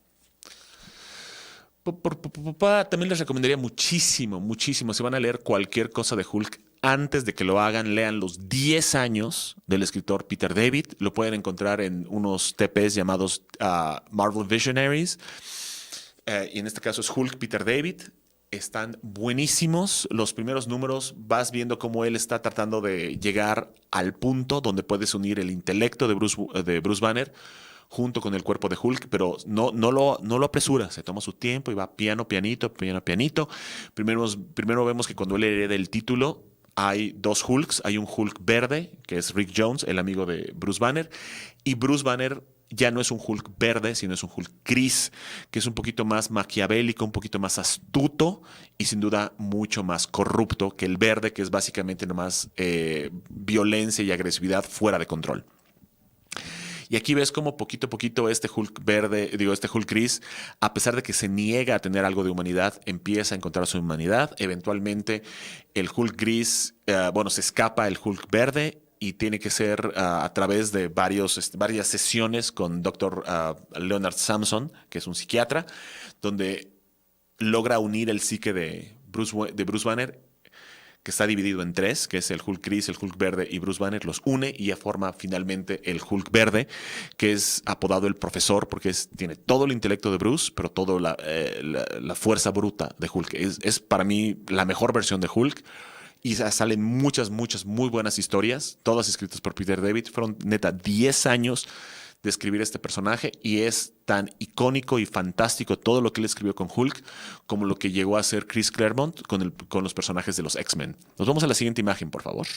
También les recomendaría muchísimo, muchísimo, si van a leer cualquier cosa de Hulk, antes de que lo hagan, lean los diez años del escritor Peter David. Lo pueden encontrar en unos T Ps llamados uh, Marvel Visionaries. Uh, y en este caso es Hulk Peter David. Están buenísimos los primeros números. Vas viendo cómo él está tratando de llegar al punto donde puedes unir el intelecto de Bruce, de Bruce Banner junto con el cuerpo de Hulk, pero no, no, lo, no lo apresura, se toma su tiempo y va piano, pianito, piano, pianito. Primero, primero vemos que cuando él hereda el título hay dos Hulks, hay un Hulk verde, que es Rick Jones, el amigo de Bruce Banner, y Bruce Banner ya no es un Hulk verde, sino es un Hulk gris, que es un poquito más maquiavélico, un poquito más astuto y sin duda mucho más corrupto que el verde, que es básicamente nomás eh, violencia y agresividad fuera de control. Y aquí ves cómo poquito a poquito este Hulk verde, digo, este Hulk gris, a pesar de que se niega a tener algo de humanidad, empieza a encontrar su humanidad. Eventualmente el Hulk gris, uh, bueno, se escapa el Hulk verde y tiene que ser uh, a través de varios, este, varias sesiones con doctor uh, Leonard Samson, que es un psiquiatra, donde logra unir el psique de Bruce, de Bruce Banner, que está dividido en tres, que es el Hulk gris, el Hulk verde y Bruce Banner, los une y ya forma finalmente el Hulk verde, que es apodado el profesor, porque es, tiene todo el intelecto de Bruce, pero toda la, eh, la, la fuerza bruta de Hulk. Es, es para mí la mejor versión de Hulk. Y salen muchas, muchas muy buenas historias, todas escritas por Peter David. Fueron neta diez años de escribir este personaje y es tan icónico y fantástico todo lo que él escribió con Hulk como lo que llegó a ser Chris Claremont con, el, con los personajes de los X-Men. Nos vamos a la siguiente imagen, por favor.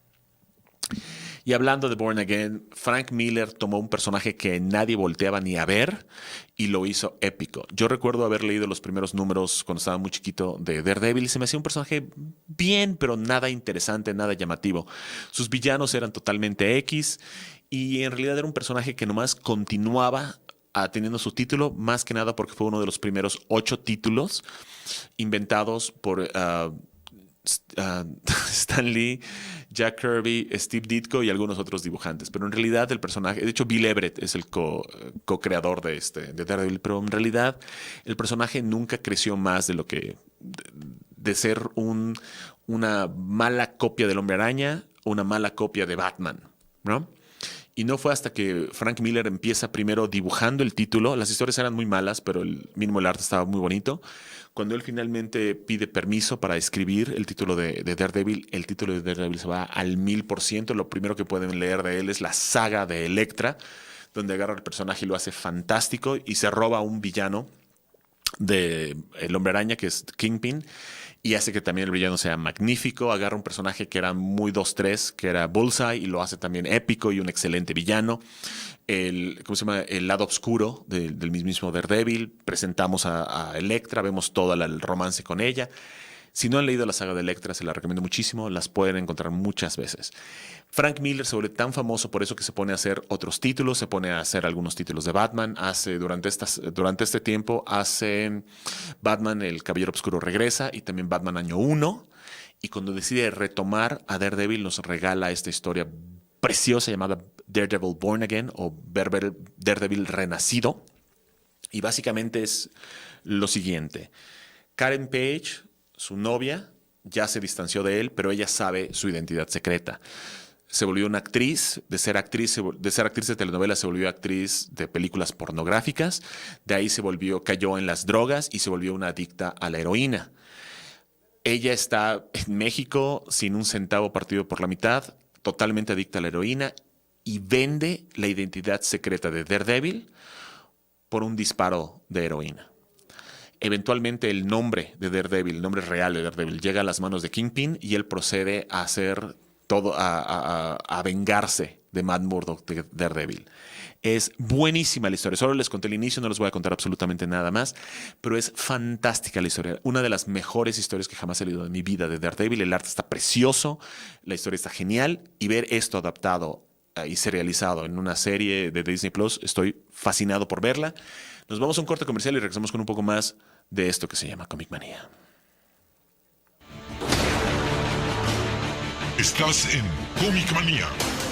Y hablando de Born Again, Frank Miller tomó un personaje que nadie volteaba ni a ver y lo hizo épico. Yo recuerdo haber leído los primeros números cuando estaba muy chiquito de Daredevil y se me hacía un personaje bien, pero nada interesante, nada llamativo. Sus villanos eran totalmente X y en realidad era un personaje que nomás continuaba a, teniendo su título, más que nada porque fue uno de los primeros ocho títulos inventados por... Uh, uh, Stan Lee, Jack Kirby, Steve Ditko y algunos otros dibujantes. Pero en realidad el personaje, de hecho Bill Everett es el co- co-creador de, este, de Daredevil, pero en realidad el personaje nunca creció más de lo que... de, de ser un, una mala copia del Hombre Araña, una mala copia de Batman, ¿no? Y no fue hasta que Frank Miller empieza primero dibujando el título. Las historias eran muy malas, pero el mínimo el arte estaba muy bonito. Cuando él finalmente pide permiso para escribir el título de, de Daredevil, el título de Daredevil se va al mil por ciento. Lo primero que pueden leer de él es la saga de Elektra, donde agarra el personaje y lo hace fantástico y se roba a un villano de El Hombre Araña, que es Kingpin, y hace que también el villano sea magnífico. Agarra un personaje que era muy dos tres, que era Bullseye, y lo hace también épico y un excelente villano. El, ¿cómo se llama? El lado oscuro de, del mismo Daredevil. Presentamos a, a Elektra, vemos todo el romance con ella. Si no han leído la saga de Elektra, se la recomiendo muchísimo. Las pueden encontrar muchas veces. Frank Miller se vuelve tan famoso por eso que se pone a hacer otros títulos, se pone a hacer algunos títulos de Batman. Hace, durante, estas, durante este tiempo hace Batman El Caballero Oscuro Regresa y también Batman Año uno. Y cuando decide retomar a Daredevil, nos regala esta historia preciosa llamada Daredevil Born Again o Daredevil Renacido. Y básicamente es lo siguiente. Karen Page, su novia, ya se distanció de él, pero ella sabe su identidad secreta. Se volvió una actriz, de ser actriz, de ser actriz de telenovela se volvió actriz de películas pornográficas, de ahí se volvió, cayó en las drogas y se volvió una adicta a la heroína. Ella está en México sin un centavo partido por la mitad, totalmente adicta a la heroína y vende la identidad secreta de Daredevil por un disparo de heroína. Eventualmente el nombre de Daredevil, el nombre real de Daredevil, llega a las manos de Kingpin y él procede a hacer todo, a, a, a vengarse de Matt Murdock de Daredevil. Es buenísima la historia. Solo les conté el inicio, no les voy a contar absolutamente nada más, pero es fantástica la historia. Una de las mejores historias que jamás he leído en mi vida de Daredevil. El arte está precioso, la historia está genial y ver esto adaptado uh, y serializado en una serie de Disney Plus, estoy fascinado por verla. Nos vamos a un corte comercial y regresamos con un poco más de esto que se llama Comic Manía. Estás en Comic Manía.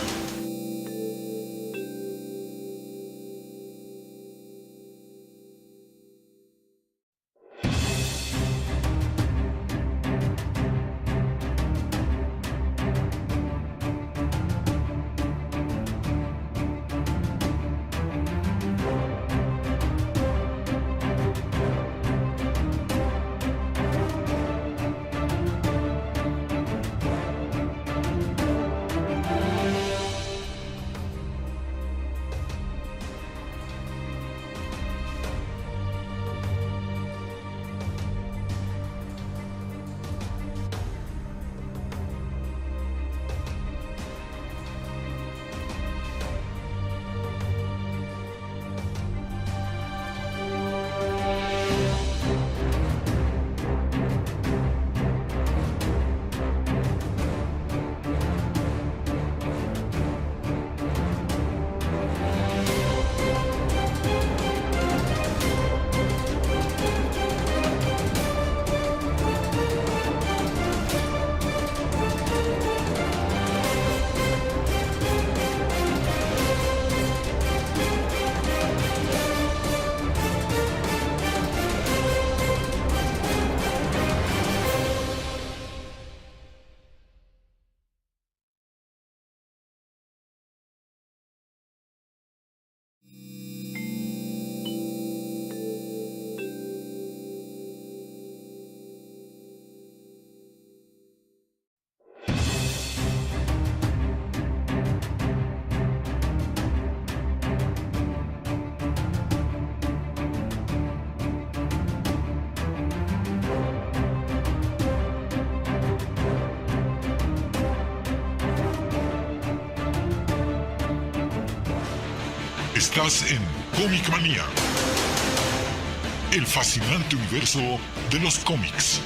Estás en Comic Manía, el fascinante universo de los cómics.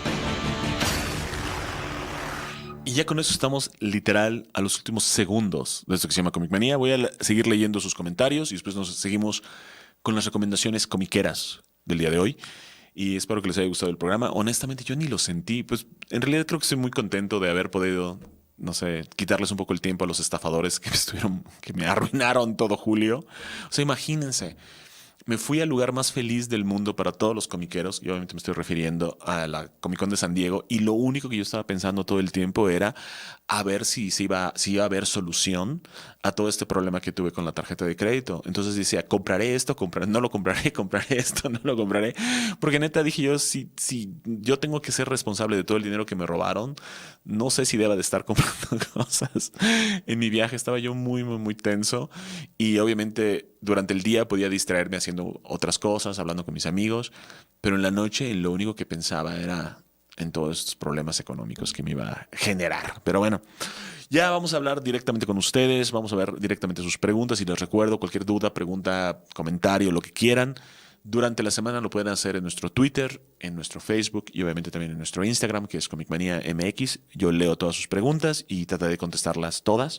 Y ya con eso estamos literal a los últimos segundos de esto que se llama Comic Manía. Voy a seguir leyendo sus comentarios y después nos seguimos con las recomendaciones comiqueras del día de hoy. y espero que les haya gustado el programa. Honestamente, yo ni lo sentí. Pues en realidad creo que estoy muy contento de haber podido, no sé, quitarles un poco el tiempo a los estafadores que me estuvieron, que me arruinaron todo julio. O sea, imagínense. Me fui al lugar más feliz del mundo para todos los comiqueros, y obviamente me estoy refiriendo a la Comic Con de San Diego, y lo único que yo estaba pensando todo el tiempo era a ver si, se iba, si iba a haber solución a todo este problema que tuve con la tarjeta de crédito. Entonces decía, compraré esto, compraré, no lo compraré, compraré esto, no lo compraré, porque neta dije yo, si, si yo tengo que ser responsable de todo el dinero que me robaron, no sé si deba de estar comprando cosas. En mi viaje estaba yo muy, muy, muy tenso, y obviamente durante el día podía distraerme haciendo otras cosas, hablando con mis amigos, pero en la noche lo único que pensaba era en todos estos problemas económicos que me iba a generar. Pero bueno, ya vamos a hablar directamente con ustedes, vamos a ver directamente sus preguntas, y les recuerdo, cualquier duda, pregunta, comentario, lo que quieran, durante la semana lo pueden hacer en nuestro Twitter, en nuestro Facebook y obviamente también en nuestro Instagram, que es Comicmanía M X. Yo leo todas sus preguntas y trataré de contestarlas todas.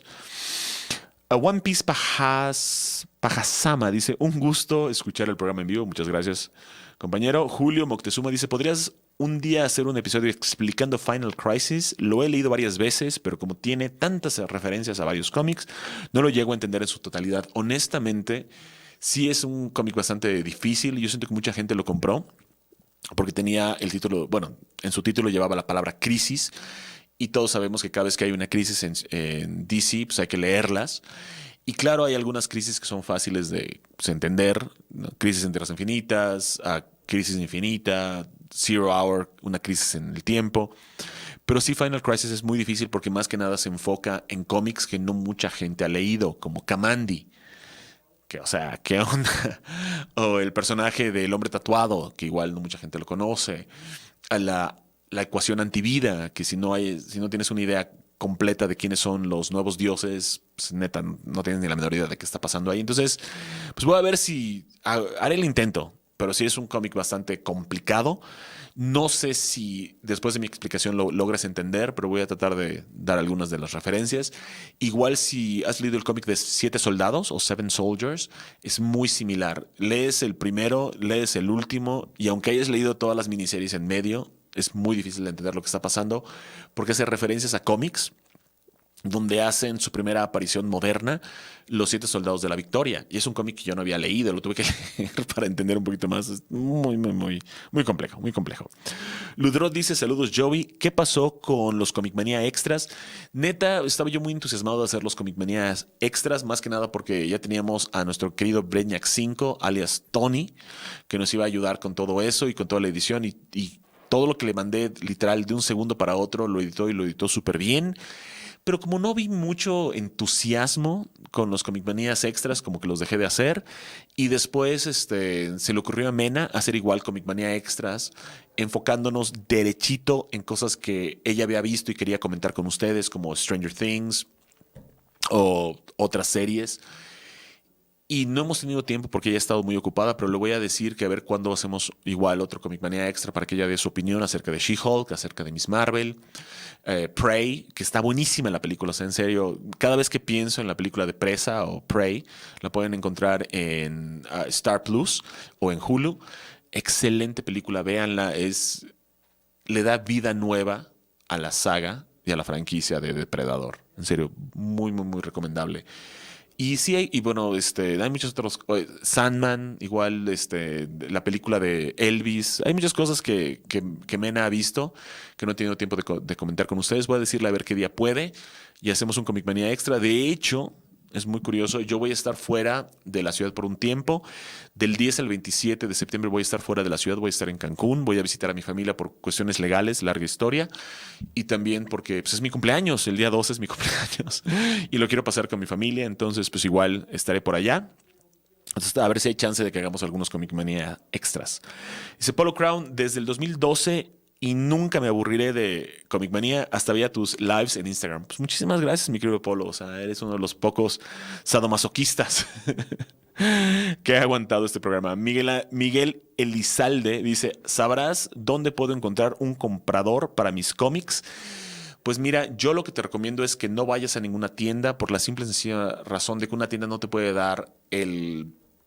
A One Piece Pajas, Pajasama dice, un gusto escuchar el programa en vivo. Muchas gracias, compañero. Julio Moctezuma dice, ¿podrías un día hacer un episodio explicando Final Crisis? Lo he leído varias veces, pero como tiene tantas referencias a varios cómics, no lo llego a entender en su totalidad. Honestamente, sí es un cómic bastante difícil. Yo siento que mucha gente lo compró porque tenía el título, bueno, en su título llevaba la palabra crisis. Y todos sabemos que cada vez que hay una crisis en, en D C, pues hay que leerlas. Y claro, hay algunas crisis que son fáciles de pues, entender, ¿no? Crisis en Tierras Infinitas, uh, Crisis Infinita, Zero Hour, una crisis en el tiempo. Pero sí, Final Crisis es muy difícil porque más que nada se enfoca en cómics que no mucha gente ha leído, como Kamandi. Que, o sea, ¿qué onda? O el personaje del hombre tatuado, que igual no mucha gente lo conoce. A la... La ecuación antivida, que si no hay, si no tienes una idea completa de quiénes son los nuevos dioses, pues neta, no tienes ni la menor idea de qué está pasando ahí. Entonces, pues voy a ver si haré el intento, pero sí es un cómic bastante complicado. No sé si después de mi explicación lo logres entender, pero voy a tratar de dar algunas de las referencias. Igual si has leído el cómic de Siete Soldados o Seven Soldiers, es muy similar. Lees el primero, lees el último, y aunque hayas leído todas las miniseries en medio, es muy difícil de entender lo que está pasando porque hace referencias a cómics donde hacen su primera aparición moderna los Siete Soldados de la Victoria. Y es un cómic que yo no había leído, lo tuve que leer para entender un poquito más. Es muy, muy, muy, muy complejo, muy complejo. Ludrot dice, saludos Joey, ¿qué pasó con los Comicmanía Extras? Neta, estaba yo muy entusiasmado de hacer los Comicmanía Extras, más que nada porque ya teníamos a nuestro querido Breñac cinco, alias Tony, que nos iba a ayudar con todo eso y con toda la edición, y, y todo lo que le mandé literal de un segundo para otro lo editó y lo editó súper bien. Pero como no vi mucho entusiasmo con los Comicmanías Extras, como que los dejé de hacer. Y después este, se le ocurrió a Mena hacer igual Comicmanía Extras, enfocándonos derechito en cosas que ella había visto y quería comentar con ustedes, como Stranger Things o otras series. Y no hemos tenido tiempo porque ella ha estado muy ocupada, pero le voy a decir que a ver cuándo hacemos igual otro Comicmanía Extra para que ella dé su opinión acerca de She-Hulk, acerca de Miss Marvel, eh, Prey, que está buenísima la película, o sea, en serio, cada vez que pienso en la película de Presa o Prey, la pueden encontrar en uh, Star Plus o en Hulu. Excelente película, véanla, es, le da vida nueva a la saga y a la franquicia de Depredador. En serio, muy, muy, muy recomendable. Y sí hay, y bueno, este, hay muchos otros, Sandman, igual, este, la película de Elvis, hay muchas cosas que, que, que Mena ha visto, que no he tenido tiempo de, de comentar con ustedes. Voy a decirle a ver qué día puede y hacemos un Comicmanía Extra. De hecho, es muy curioso, yo voy a estar fuera de la ciudad por un tiempo. Del diez al veintisiete de septiembre voy a estar fuera de la ciudad, voy a estar en Cancún, voy a visitar a mi familia por cuestiones legales, larga historia, y también porque pues, es mi cumpleaños, el día doce es mi cumpleaños, y lo quiero pasar con mi familia, entonces pues igual estaré por allá. Entonces, a ver si hay chance de que hagamos algunos Comicmanía Extras. Dice Polo Crown, desde el dos mil doce y nunca me aburriré de Comicmanía, hasta veía tus lives en Instagram. Pues muchísimas gracias, mi querido Polo. O sea, eres uno de los pocos sadomasoquistas que ha aguantado este programa. Miguel, Miguel Elizalde dice, ¿sabrás dónde puedo encontrar un comprador para mis cómics? Pues mira, yo lo que te recomiendo es que no vayas a ninguna tienda por la simple y sencilla razón de que una tienda no te puede dar el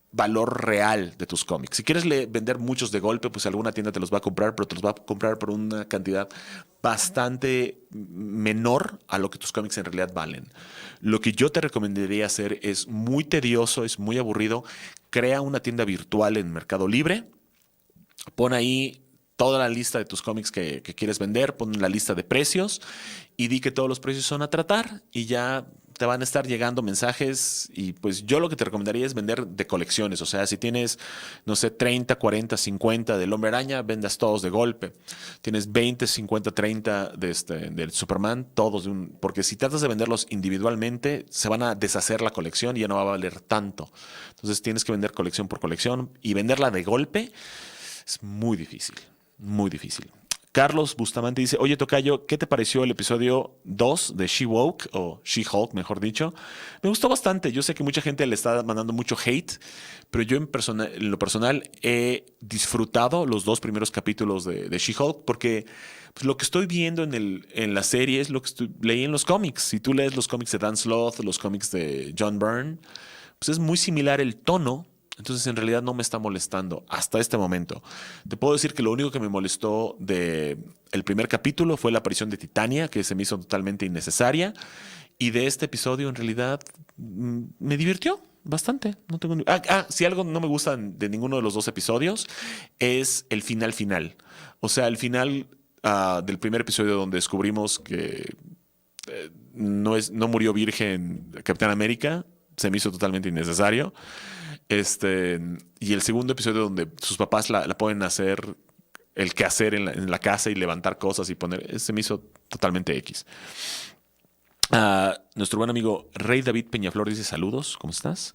valor real de tus cómics. Si quieres le- vender muchos de golpe, pues alguna tienda te los va a comprar, pero te los va a comprar por una cantidad bastante menor a lo que tus cómics en realidad valen. Lo que yo te recomendaría hacer es muy tedioso, es muy aburrido. Crea una tienda virtual en Mercado Libre. Pon ahí toda la lista de tus cómics que, que quieres vender, pon la lista de precios y di que todos los precios son a tratar y ya te van a estar llegando mensajes. Y pues yo lo que te recomendaría es vender de colecciones. O sea, si tienes, no sé, treinta, cuarenta, cincuenta del Hombre Araña, vendas todos de golpe. Tienes veinte, cincuenta, treinta de este, del Superman, todos de un... Porque si tratas de venderlos individualmente, se van a deshacer la colección y ya no va a valer tanto. Entonces tienes que vender colección por colección y venderla de golpe es muy difícil, muy difícil. Carlos Bustamante dice, oye Tocayo, ¿qué te pareció el episodio dos de She-Woke o She-Hulk, mejor dicho? Me gustó bastante. Yo sé que mucha gente le está mandando mucho hate, pero yo en, persona, en lo personal he disfrutado los dos primeros capítulos de, de She-Hulk porque pues, lo que estoy viendo en, el, en la serie es lo que estoy, leí en los cómics. Si tú lees los cómics de Dan Slott, los cómics de John Byrne, pues es muy similar el tono. Entonces, en realidad no me está molestando hasta este momento. Te puedo decir que lo único que me molestó de el primer capítulo fue la aparición de Titania, que se me hizo totalmente innecesaria. Y de este episodio, en realidad, mm, me divirtió bastante. No tengo ni- ah, ah, si algo no me gusta de ninguno de los dos episodios, es el final final. O sea, el final ah, del primer episodio donde descubrimos que eh, no, es, no murió virgen Capitán América, se me hizo totalmente innecesario. Este, y el segundo episodio donde sus papás la, la pueden hacer el quehacer en la, en la casa y levantar cosas y poner, se me hizo totalmente X. Uh, nuestro buen amigo Rey David Peñaflor dice saludos, ¿cómo estás?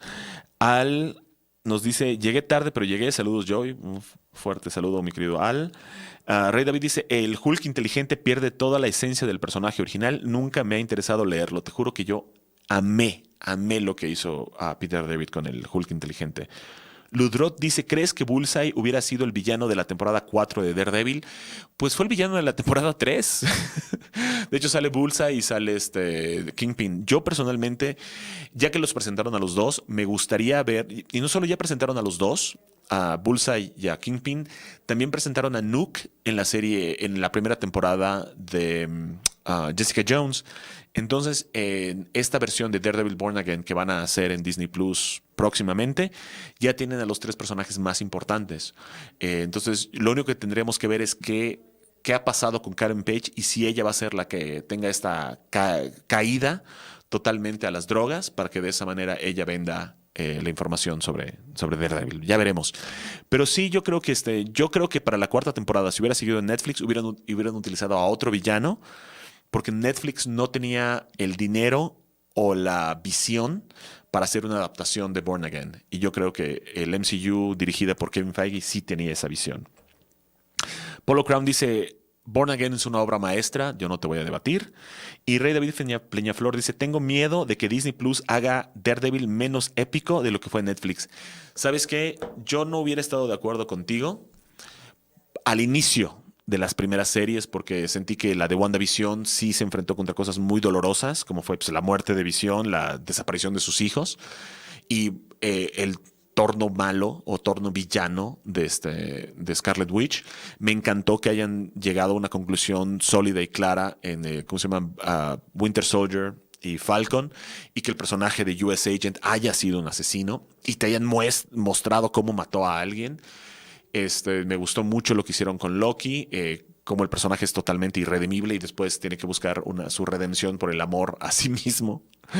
Al nos dice, llegué tarde, pero llegué, saludos Joy, un fuerte saludo mi querido Al. Uh, Rey David dice, el Hulk inteligente pierde toda la esencia del personaje original, nunca me ha interesado leerlo, te juro que yo amé Amé lo que hizo a Peter David con el Hulk inteligente. Ludrot dice, ¿crees que Bullseye hubiera sido el villano de la temporada cuatro de Daredevil? Pues fue el villano de la temporada tres. De hecho, sale Bullseye y sale este Kingpin. Yo personalmente, ya que los presentaron a los dos, me gustaría ver, y no solo ya presentaron a los dos, a Bullseye y a Kingpin, también presentaron a Nuke en la serie, en la primera temporada de uh, Jessica Jones. Entonces, en esta versión de Daredevil Born Again que van a hacer en Disney Plus próximamente, ya tienen a los tres personajes más importantes. Eh, entonces, lo único que tendremos que ver es qué, qué ha pasado con Karen Page y si ella va a ser la que tenga esta ca caída totalmente a las drogas para que de esa manera ella venda eh, la información sobre, sobre Daredevil. Ya veremos. Pero sí, yo creo que este, yo creo que para la cuarta temporada, si hubiera seguido en Netflix, hubieran, hubieran utilizado a otro villano, porque Netflix no tenía el dinero o la visión para hacer una adaptación de Born Again. Y yo creo que el M C U dirigida por Kevin Feige sí tenía esa visión. Polo Crown dice, Born Again es una obra maestra, yo no te voy a debatir. Y Rey David Peñaflor dice, tengo miedo de que Disney Plus haga Daredevil menos épico de lo que fue Netflix. ¿Sabes qué? Yo no hubiera estado de acuerdo contigo al inicio de las primeras series, porque sentí que la de WandaVision sí se enfrentó contra cosas muy dolorosas, como fue pues, la muerte de Vision, la desaparición de sus hijos y eh, el torno malo o torno villano de, este, de Scarlet Witch. Me encantó que hayan llegado a una conclusión sólida y clara en, eh, ¿cómo se llama? Uh, Winter Soldier y Falcon, y que el personaje de U S Agent haya sido un asesino y te hayan mostrado cómo mató a alguien. Este, me gustó mucho lo que hicieron con Loki, eh, como el personaje es totalmente irredimible y después tiene que buscar una, su redención por el amor a sí mismo.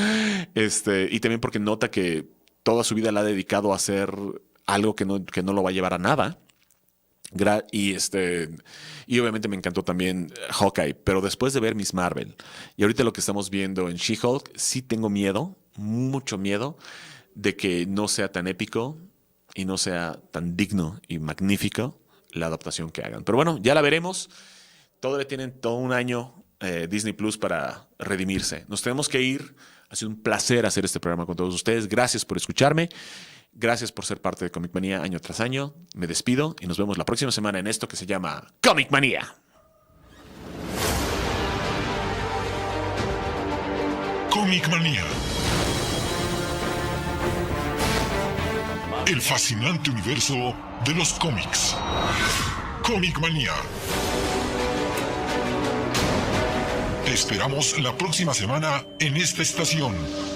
Este, y también porque nota que toda su vida la ha dedicado a hacer algo que no, que no lo va a llevar a nada. Gra y, este, y obviamente me encantó también Hawkeye, pero después de ver Miss Marvel y ahorita lo que estamos viendo en She-Hulk, sí tengo miedo, mucho miedo de que no sea tan épico y no sea tan digno y magnífico la adaptación que hagan. Pero bueno, ya la veremos. Todavía tienen todo un año eh, Disney Plus para redimirse. Nos tenemos que ir. Ha sido un placer hacer este programa con todos ustedes. Gracias por escucharme. Gracias por ser parte de Comic Manía año tras año. Me despido y nos vemos la próxima semana en esto que se llama Comic Manía. Comic Manía. el fascinante universo de los cómics. Comic Manía. Te esperamos la próxima semana en esta estación.